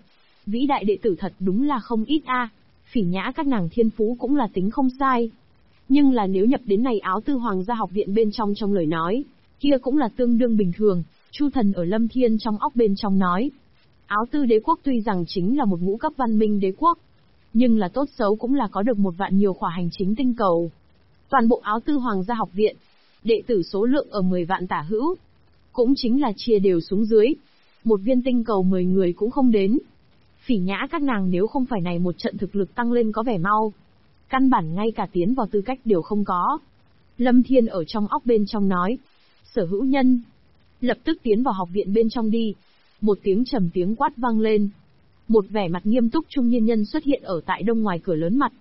Vĩ đại đệ tử thật đúng là không ít a. Phỉ Nhã các nàng thiên phú cũng là tính không sai. Nhưng là nếu nhập đến này Áo Tư Hoàng gia học viện bên trong lời nói, kia cũng là tương đương bình thường. Chu Thần ở Lâm Thiên trong óc bên trong nói. Áo Tư đế quốc tuy rằng chính là một ngũ cấp văn minh đế quốc, nhưng là tốt xấu cũng là có được 1 vạn nhiều khỏa hành chính tinh cầu. Toàn bộ Áo Tư Hoàng gia học viện, đệ tử số lượng ở 10 vạn tả hữu. Cũng chính là chia đều xuống dưới. Một viên tinh cầu 10 người cũng không đến. Phỉ Nhã các nàng nếu không phải này một trận thực lực tăng lên có vẻ mau, căn bản ngay cả tiến vào tư cách đều không có. Lâm Thiên ở trong óc bên trong nói. Sở Hữu Nhân, lập tức tiến vào học viện bên trong đi. Một tiếng trầm tiếng quát vang lên. Một vẻ mặt nghiêm túc trung niên nhân xuất hiện ở tại đông ngoài cửa lớn mặt.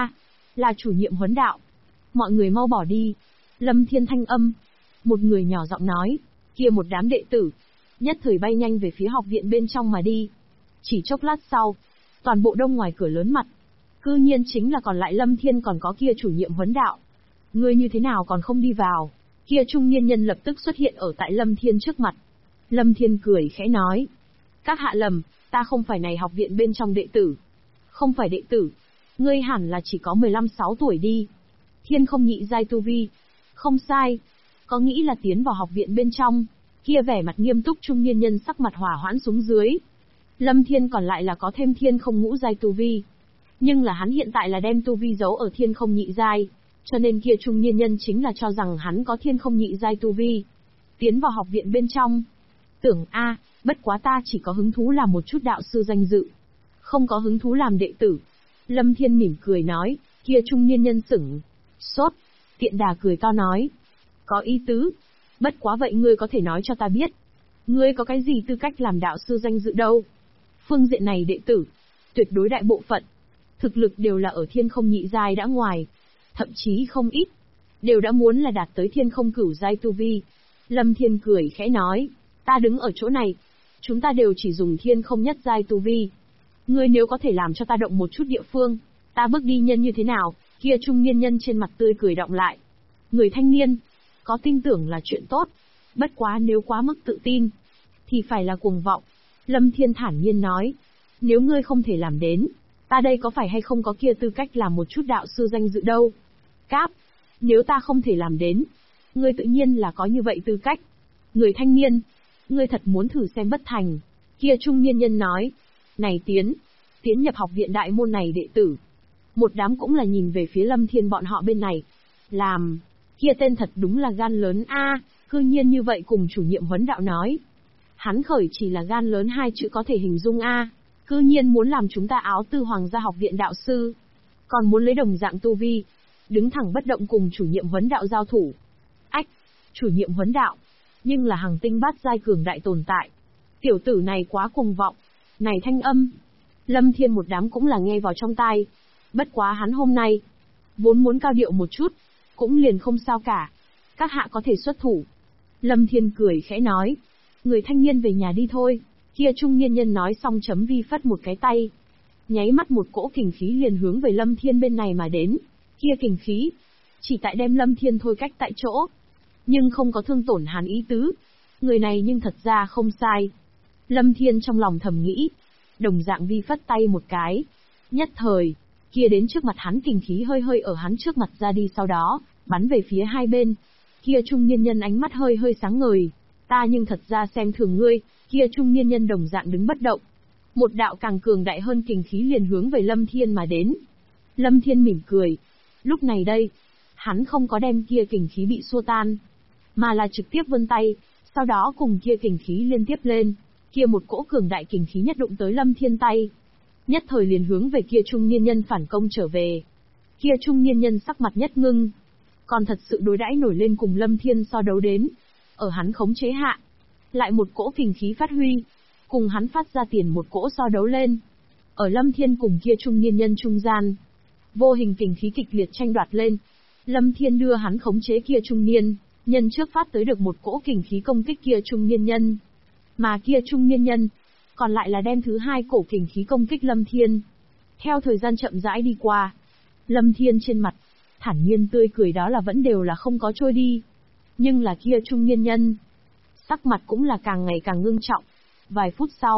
Là chủ nhiệm huấn đạo. Mọi người mau bỏ đi. Lâm Thiên thanh âm. Một người nhỏ giọng nói. Kia một đám đệ tử, nhất thời bay nhanh về phía học viện bên trong mà đi. Chỉ chốc lát sau, toàn bộ đông ngoài cửa lớn mặt, cư nhiên chính là còn lại Lâm Thiên còn có kia chủ nhiệm huấn đạo. Ngươi như thế nào còn không đi vào? Kia trung niên nhân lập tức xuất hiện ở tại Lâm Thiên trước mặt. Lâm Thiên cười khẽ nói. Các hạ lầm, ta không phải này học viện bên trong đệ tử. Không phải đệ tử. Ngươi hẳn là chỉ có 15-16 tuổi đi. Thiên không nhị giai tu vi. Không sai. Có nghĩ là tiến vào học viện bên trong. Kia vẻ mặt nghiêm túc trung niên nhân sắc mặt hỏa hoãn xuống dưới. Lâm Thiên còn lại là có thêm thiên không ngũ giai tu vi. Nhưng là hắn hiện tại là đem tu vi giấu ở thiên không nhị giai. Cho nên kia trung niên nhân chính là cho rằng hắn có thiên không nhị giai tu vi. Tiến vào học viện bên trong. Tưởng bất quá ta chỉ có hứng thú làm một chút đạo sư danh dự. Không có hứng thú làm đệ tử. Lâm Thiên mỉm cười nói, kia trung niên nhân sững sốt. Tiện đà cười to nói. Có ý tứ. Bất quá vậy ngươi có thể nói cho ta biết. Ngươi có cái gì tư cách làm đạo sư danh dự đâu? Phương diện này đệ tử, tuyệt đối đại bộ phận, thực lực đều là ở thiên không nhị giai đã ngoài. Thậm chí không ít, đều đã muốn là đạt tới thiên không cửu giai tu vi. Lâm Thiên cười khẽ nói, ta đứng ở chỗ này, chúng ta đều chỉ dùng thiên không nhất giai tu vi. Ngươi nếu có thể làm cho ta động một chút địa phương, ta bước đi nhân như thế nào? Kia trung niên nhân trên mặt tươi cười đọng lại. Người thanh niên, có tin tưởng là chuyện tốt, bất quá nếu quá mức tự tin, thì phải là cuồng vọng. Lâm Thiên thản nhiên nói, nếu ngươi không thể làm đến, ta đây có phải hay không có kia tư cách làm một chút đạo sư danh dự đâu? Cáp, nếu ta không thể làm đến, ngươi tự nhiên là có như vậy tư cách. Người thanh niên, ngươi thật muốn thử xem bất thành. Kia trung niên nhân nói, này tiến nhập học viện đại môn này đệ tử. Một đám cũng là nhìn về phía Lâm Thiên bọn họ bên này. Làm, kia tên thật đúng là gan lớn cư nhiên như vậy cùng chủ nhiệm huấn đạo nói. Hắn khởi chỉ là gan lớn 2 chữ có thể hình dung cư nhiên muốn làm chúng ta Áo Tư Hoàng gia học viện đạo sư. Còn muốn lấy đồng dạng tu vi, đứng thẳng bất động cùng chủ nhiệm huấn đạo giao thủ. Chủ nhiệm huấn đạo, nhưng là hàng tinh bát giai cường đại tồn tại. Tiểu tử này quá cuồng vọng. Này thanh âm, Lâm Thiên một đám cũng là nghe vào trong tai. Bất quá hắn hôm nay, vốn muốn cao điệu một chút, cũng liền không sao cả. Các hạ có thể xuất thủ. Lâm Thiên cười khẽ nói. Người thanh niên về nhà đi thôi. Kia trung niên nhân nói xong chấm vi phất một cái tay. Nháy mắt một cỗ kình khí liền hướng về Lâm Thiên bên này mà đến. Kia kình khí, chỉ tại đem Lâm Thiên thôi cách tại chỗ. Nhưng không có thương tổn hắn ý tứ. Người này nhưng thật ra không sai. Lâm Thiên trong lòng thầm nghĩ. Đồng dạng vi phất tay một cái. Nhất thời, kia đến trước mặt hắn kình khí hơi hơi ở hắn trước mặt ra đi, sau đó bắn về phía hai bên. Kia trung niên nhân ánh mắt hơi hơi sáng ngời. Ta nhưng thật ra xem thường ngươi. Kia trung niên nhân đồng dạng đứng bất động. Một đạo càng cường đại hơn kình khí liền hướng về Lâm Thiên mà đến. Lâm Thiên mỉm cười. Lúc này đây, hắn không có đem kia kình khí bị xua tan, mà là trực tiếp vươn tay, sau đó cùng kia kình khí liên tiếp lên. Kia một cỗ cường đại kình khí nhất đụng tới Lâm Thiên tay, nhất thời liền hướng về kia trung niên nhân phản công trở về. Kia trung niên nhân sắc mặt nhất ngưng, còn thật sự đối đãi nổi lên cùng Lâm Thiên so đấu đến. Ở hắn khống chế hạ, lại một cỗ kình khí phát huy, cùng hắn phát ra tiền một cỗ so đấu lên. Ở Lâm Thiên cùng kia trung niên nhân trung gian, vô hình kình khí kịch liệt tranh đoạt lên. Lâm Thiên đưa hắn khống chế kia trung niên nhân trước phát tới được một cỗ kình khí công kích kia trung niên nhân, mà kia trung niên nhân còn lại là đem thứ hai cổ kình khí công kích Lâm Thiên. Theo thời gian chậm rãi đi qua, Lâm Thiên trên mặt thản nhiên tươi cười đó là vẫn đều là không có trôi đi, nhưng là kia trung niên nhân sắc mặt cũng là càng ngày càng ngưng trọng. Vài phút sau,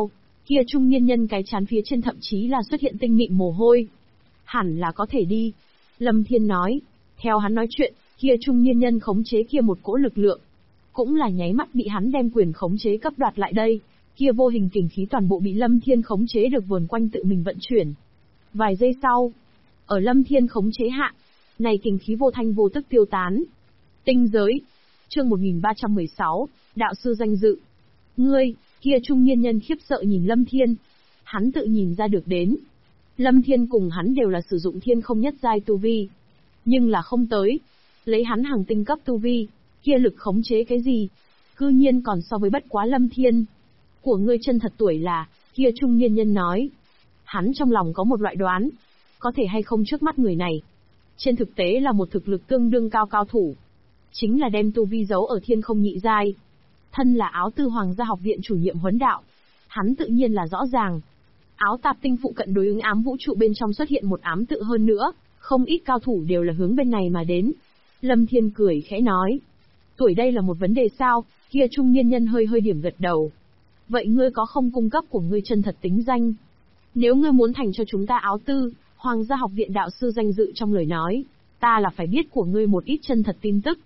Kia trung niên nhân cái trán phía trên thậm chí là xuất hiện tinh mịn mồ hôi. Hẳn là có thể đi. Lâm Thiên nói. Theo hắn nói chuyện, kia trung niên nhân khống chế kia một cỗ lực lượng. Cũng là nháy mắt bị hắn đem quyền khống chế cấp đoạt lại đây. Kia vô hình kình khí toàn bộ bị Lâm Thiên khống chế được vườn quanh tự mình vận chuyển. Vài giây sau, ở Lâm Thiên khống chế hạ, này kình khí vô thanh vô tức tiêu tán. Tinh giới. Chương 1316, đạo sư danh dự. Ngươi, kia trung niên nhân khiếp sợ nhìn Lâm Thiên. Hắn tự nhìn ra được đến. Lâm Thiên cùng hắn đều là sử dụng thiên không nhất giai tu vi. Nhưng là không tới. Lấy hắn hàng tinh cấp tu vi, kia lực khống chế cái gì? Cư nhiên còn so với bất quá Lâm Thiên. Của ngươi chân thật tuổi là, kia trung niên nhân nói. Hắn trong lòng có một loại đoán. Có thể hay không trước mắt người này. Trên thực tế là một thực lực tương đương cao thủ. Chính là đem tu vi giấu ở thiên không nhị giai. Thân là áo tư hoàng gia học viện chủ nhiệm huấn đạo. Hắn tự nhiên là rõ ràng. Áo tạp tinh phụ cận đối ứng ám vũ trụ bên trong xuất hiện một ám tự hơn nữa, không ít cao thủ đều là hướng bên này mà đến. Lâm Thiên cười khẽ nói. Tuổi đây là một vấn đề sao? Kia trung niên nhân hơi điểm gật đầu. Vậy ngươi có không cung cấp của ngươi chân thật tính danh? Nếu ngươi muốn thành cho chúng ta áo tư, hoàng gia học viện đạo sư danh dự trong lời nói, ta là phải biết của ngươi một ít chân thật tin tức.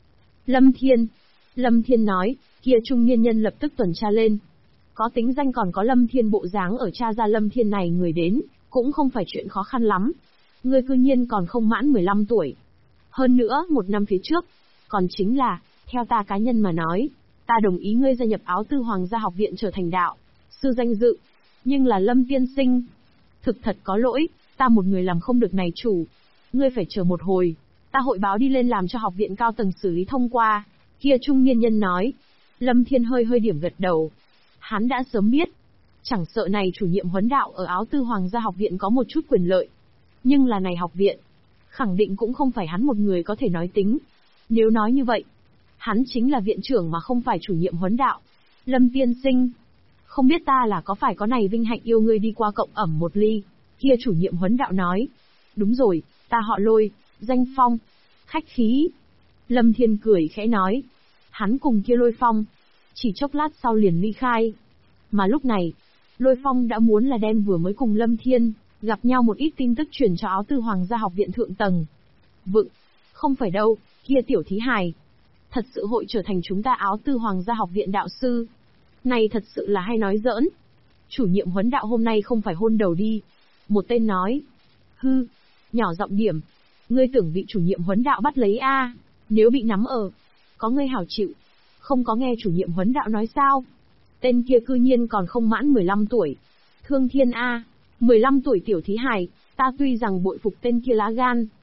Lâm Thiên nói, kia trung niên nhân lập tức tuần tra lên. Có tính danh còn có Lâm Thiên bộ dáng ở tra ra Lâm Thiên này người đến, cũng không phải chuyện khó khăn lắm. Ngươi cư nhiên còn không mãn 15 tuổi. Hơn nữa, một năm phía trước, còn chính là, theo ta cá nhân mà nói, ta đồng ý ngươi gia nhập áo tư hoàng gia học viện trở thành đạo sư danh dự. Nhưng là Lâm tiên sinh. Thực thật có lỗi, ta một người làm không được này chủ. Ngươi phải chờ một hồi. Ta hội báo đi lên làm cho học viện cao tầng xử lý thông qua. Kia trung niên nhân nói. Lâm Thiên hơi điểm gật đầu. Hắn đã sớm biết. Chẳng sợ này chủ nhiệm huấn đạo ở áo tư hoàng gia học viện có một chút quyền lợi. Nhưng là này học viện. Khẳng định cũng không phải hắn một người có thể nói tính. Nếu nói như vậy. Hắn chính là viện trưởng mà không phải chủ nhiệm huấn đạo. Lâm tiên sinh. Không biết ta là có phải có này vinh hạnh yêu ngươi đi qua cộng ẩm một ly. Kia chủ nhiệm huấn đạo nói. Đúng rồi, ta họ Lôi, danh Phong. Khách khí. Lâm Thiên cười khẽ nói. Hắn cùng kia Lôi Phong. Chỉ chốc lát sau liền ly khai. Mà lúc này, Lôi Phong đã muốn là đem vừa mới cùng Lâm Thiên gặp nhau một ít tin tức truyền cho áo tư hoàng gia học viện thượng tầng. Vựng, không phải đâu, kia tiểu thí hài. Thật sự hội trở thành chúng ta áo tư hoàng gia học viện đạo sư. Này thật sự là hay nói giỡn. Chủ nhiệm huấn đạo hôm nay không phải hôn đầu đi. Một tên nói. Hư, nhỏ giọng điểm. Ngươi tưởng vị chủ nhiệm huấn đạo bắt lấy a? Nếu bị nắm ở, có ngươi hảo chịu. Không có nghe chủ nhiệm huấn đạo nói sao? Tên kia cư nhiên còn không mãn 15 tuổi. Thương thiên a, 15 tuổi tiểu thí hài, ta tuy rằng bội phục tên kia lá gan,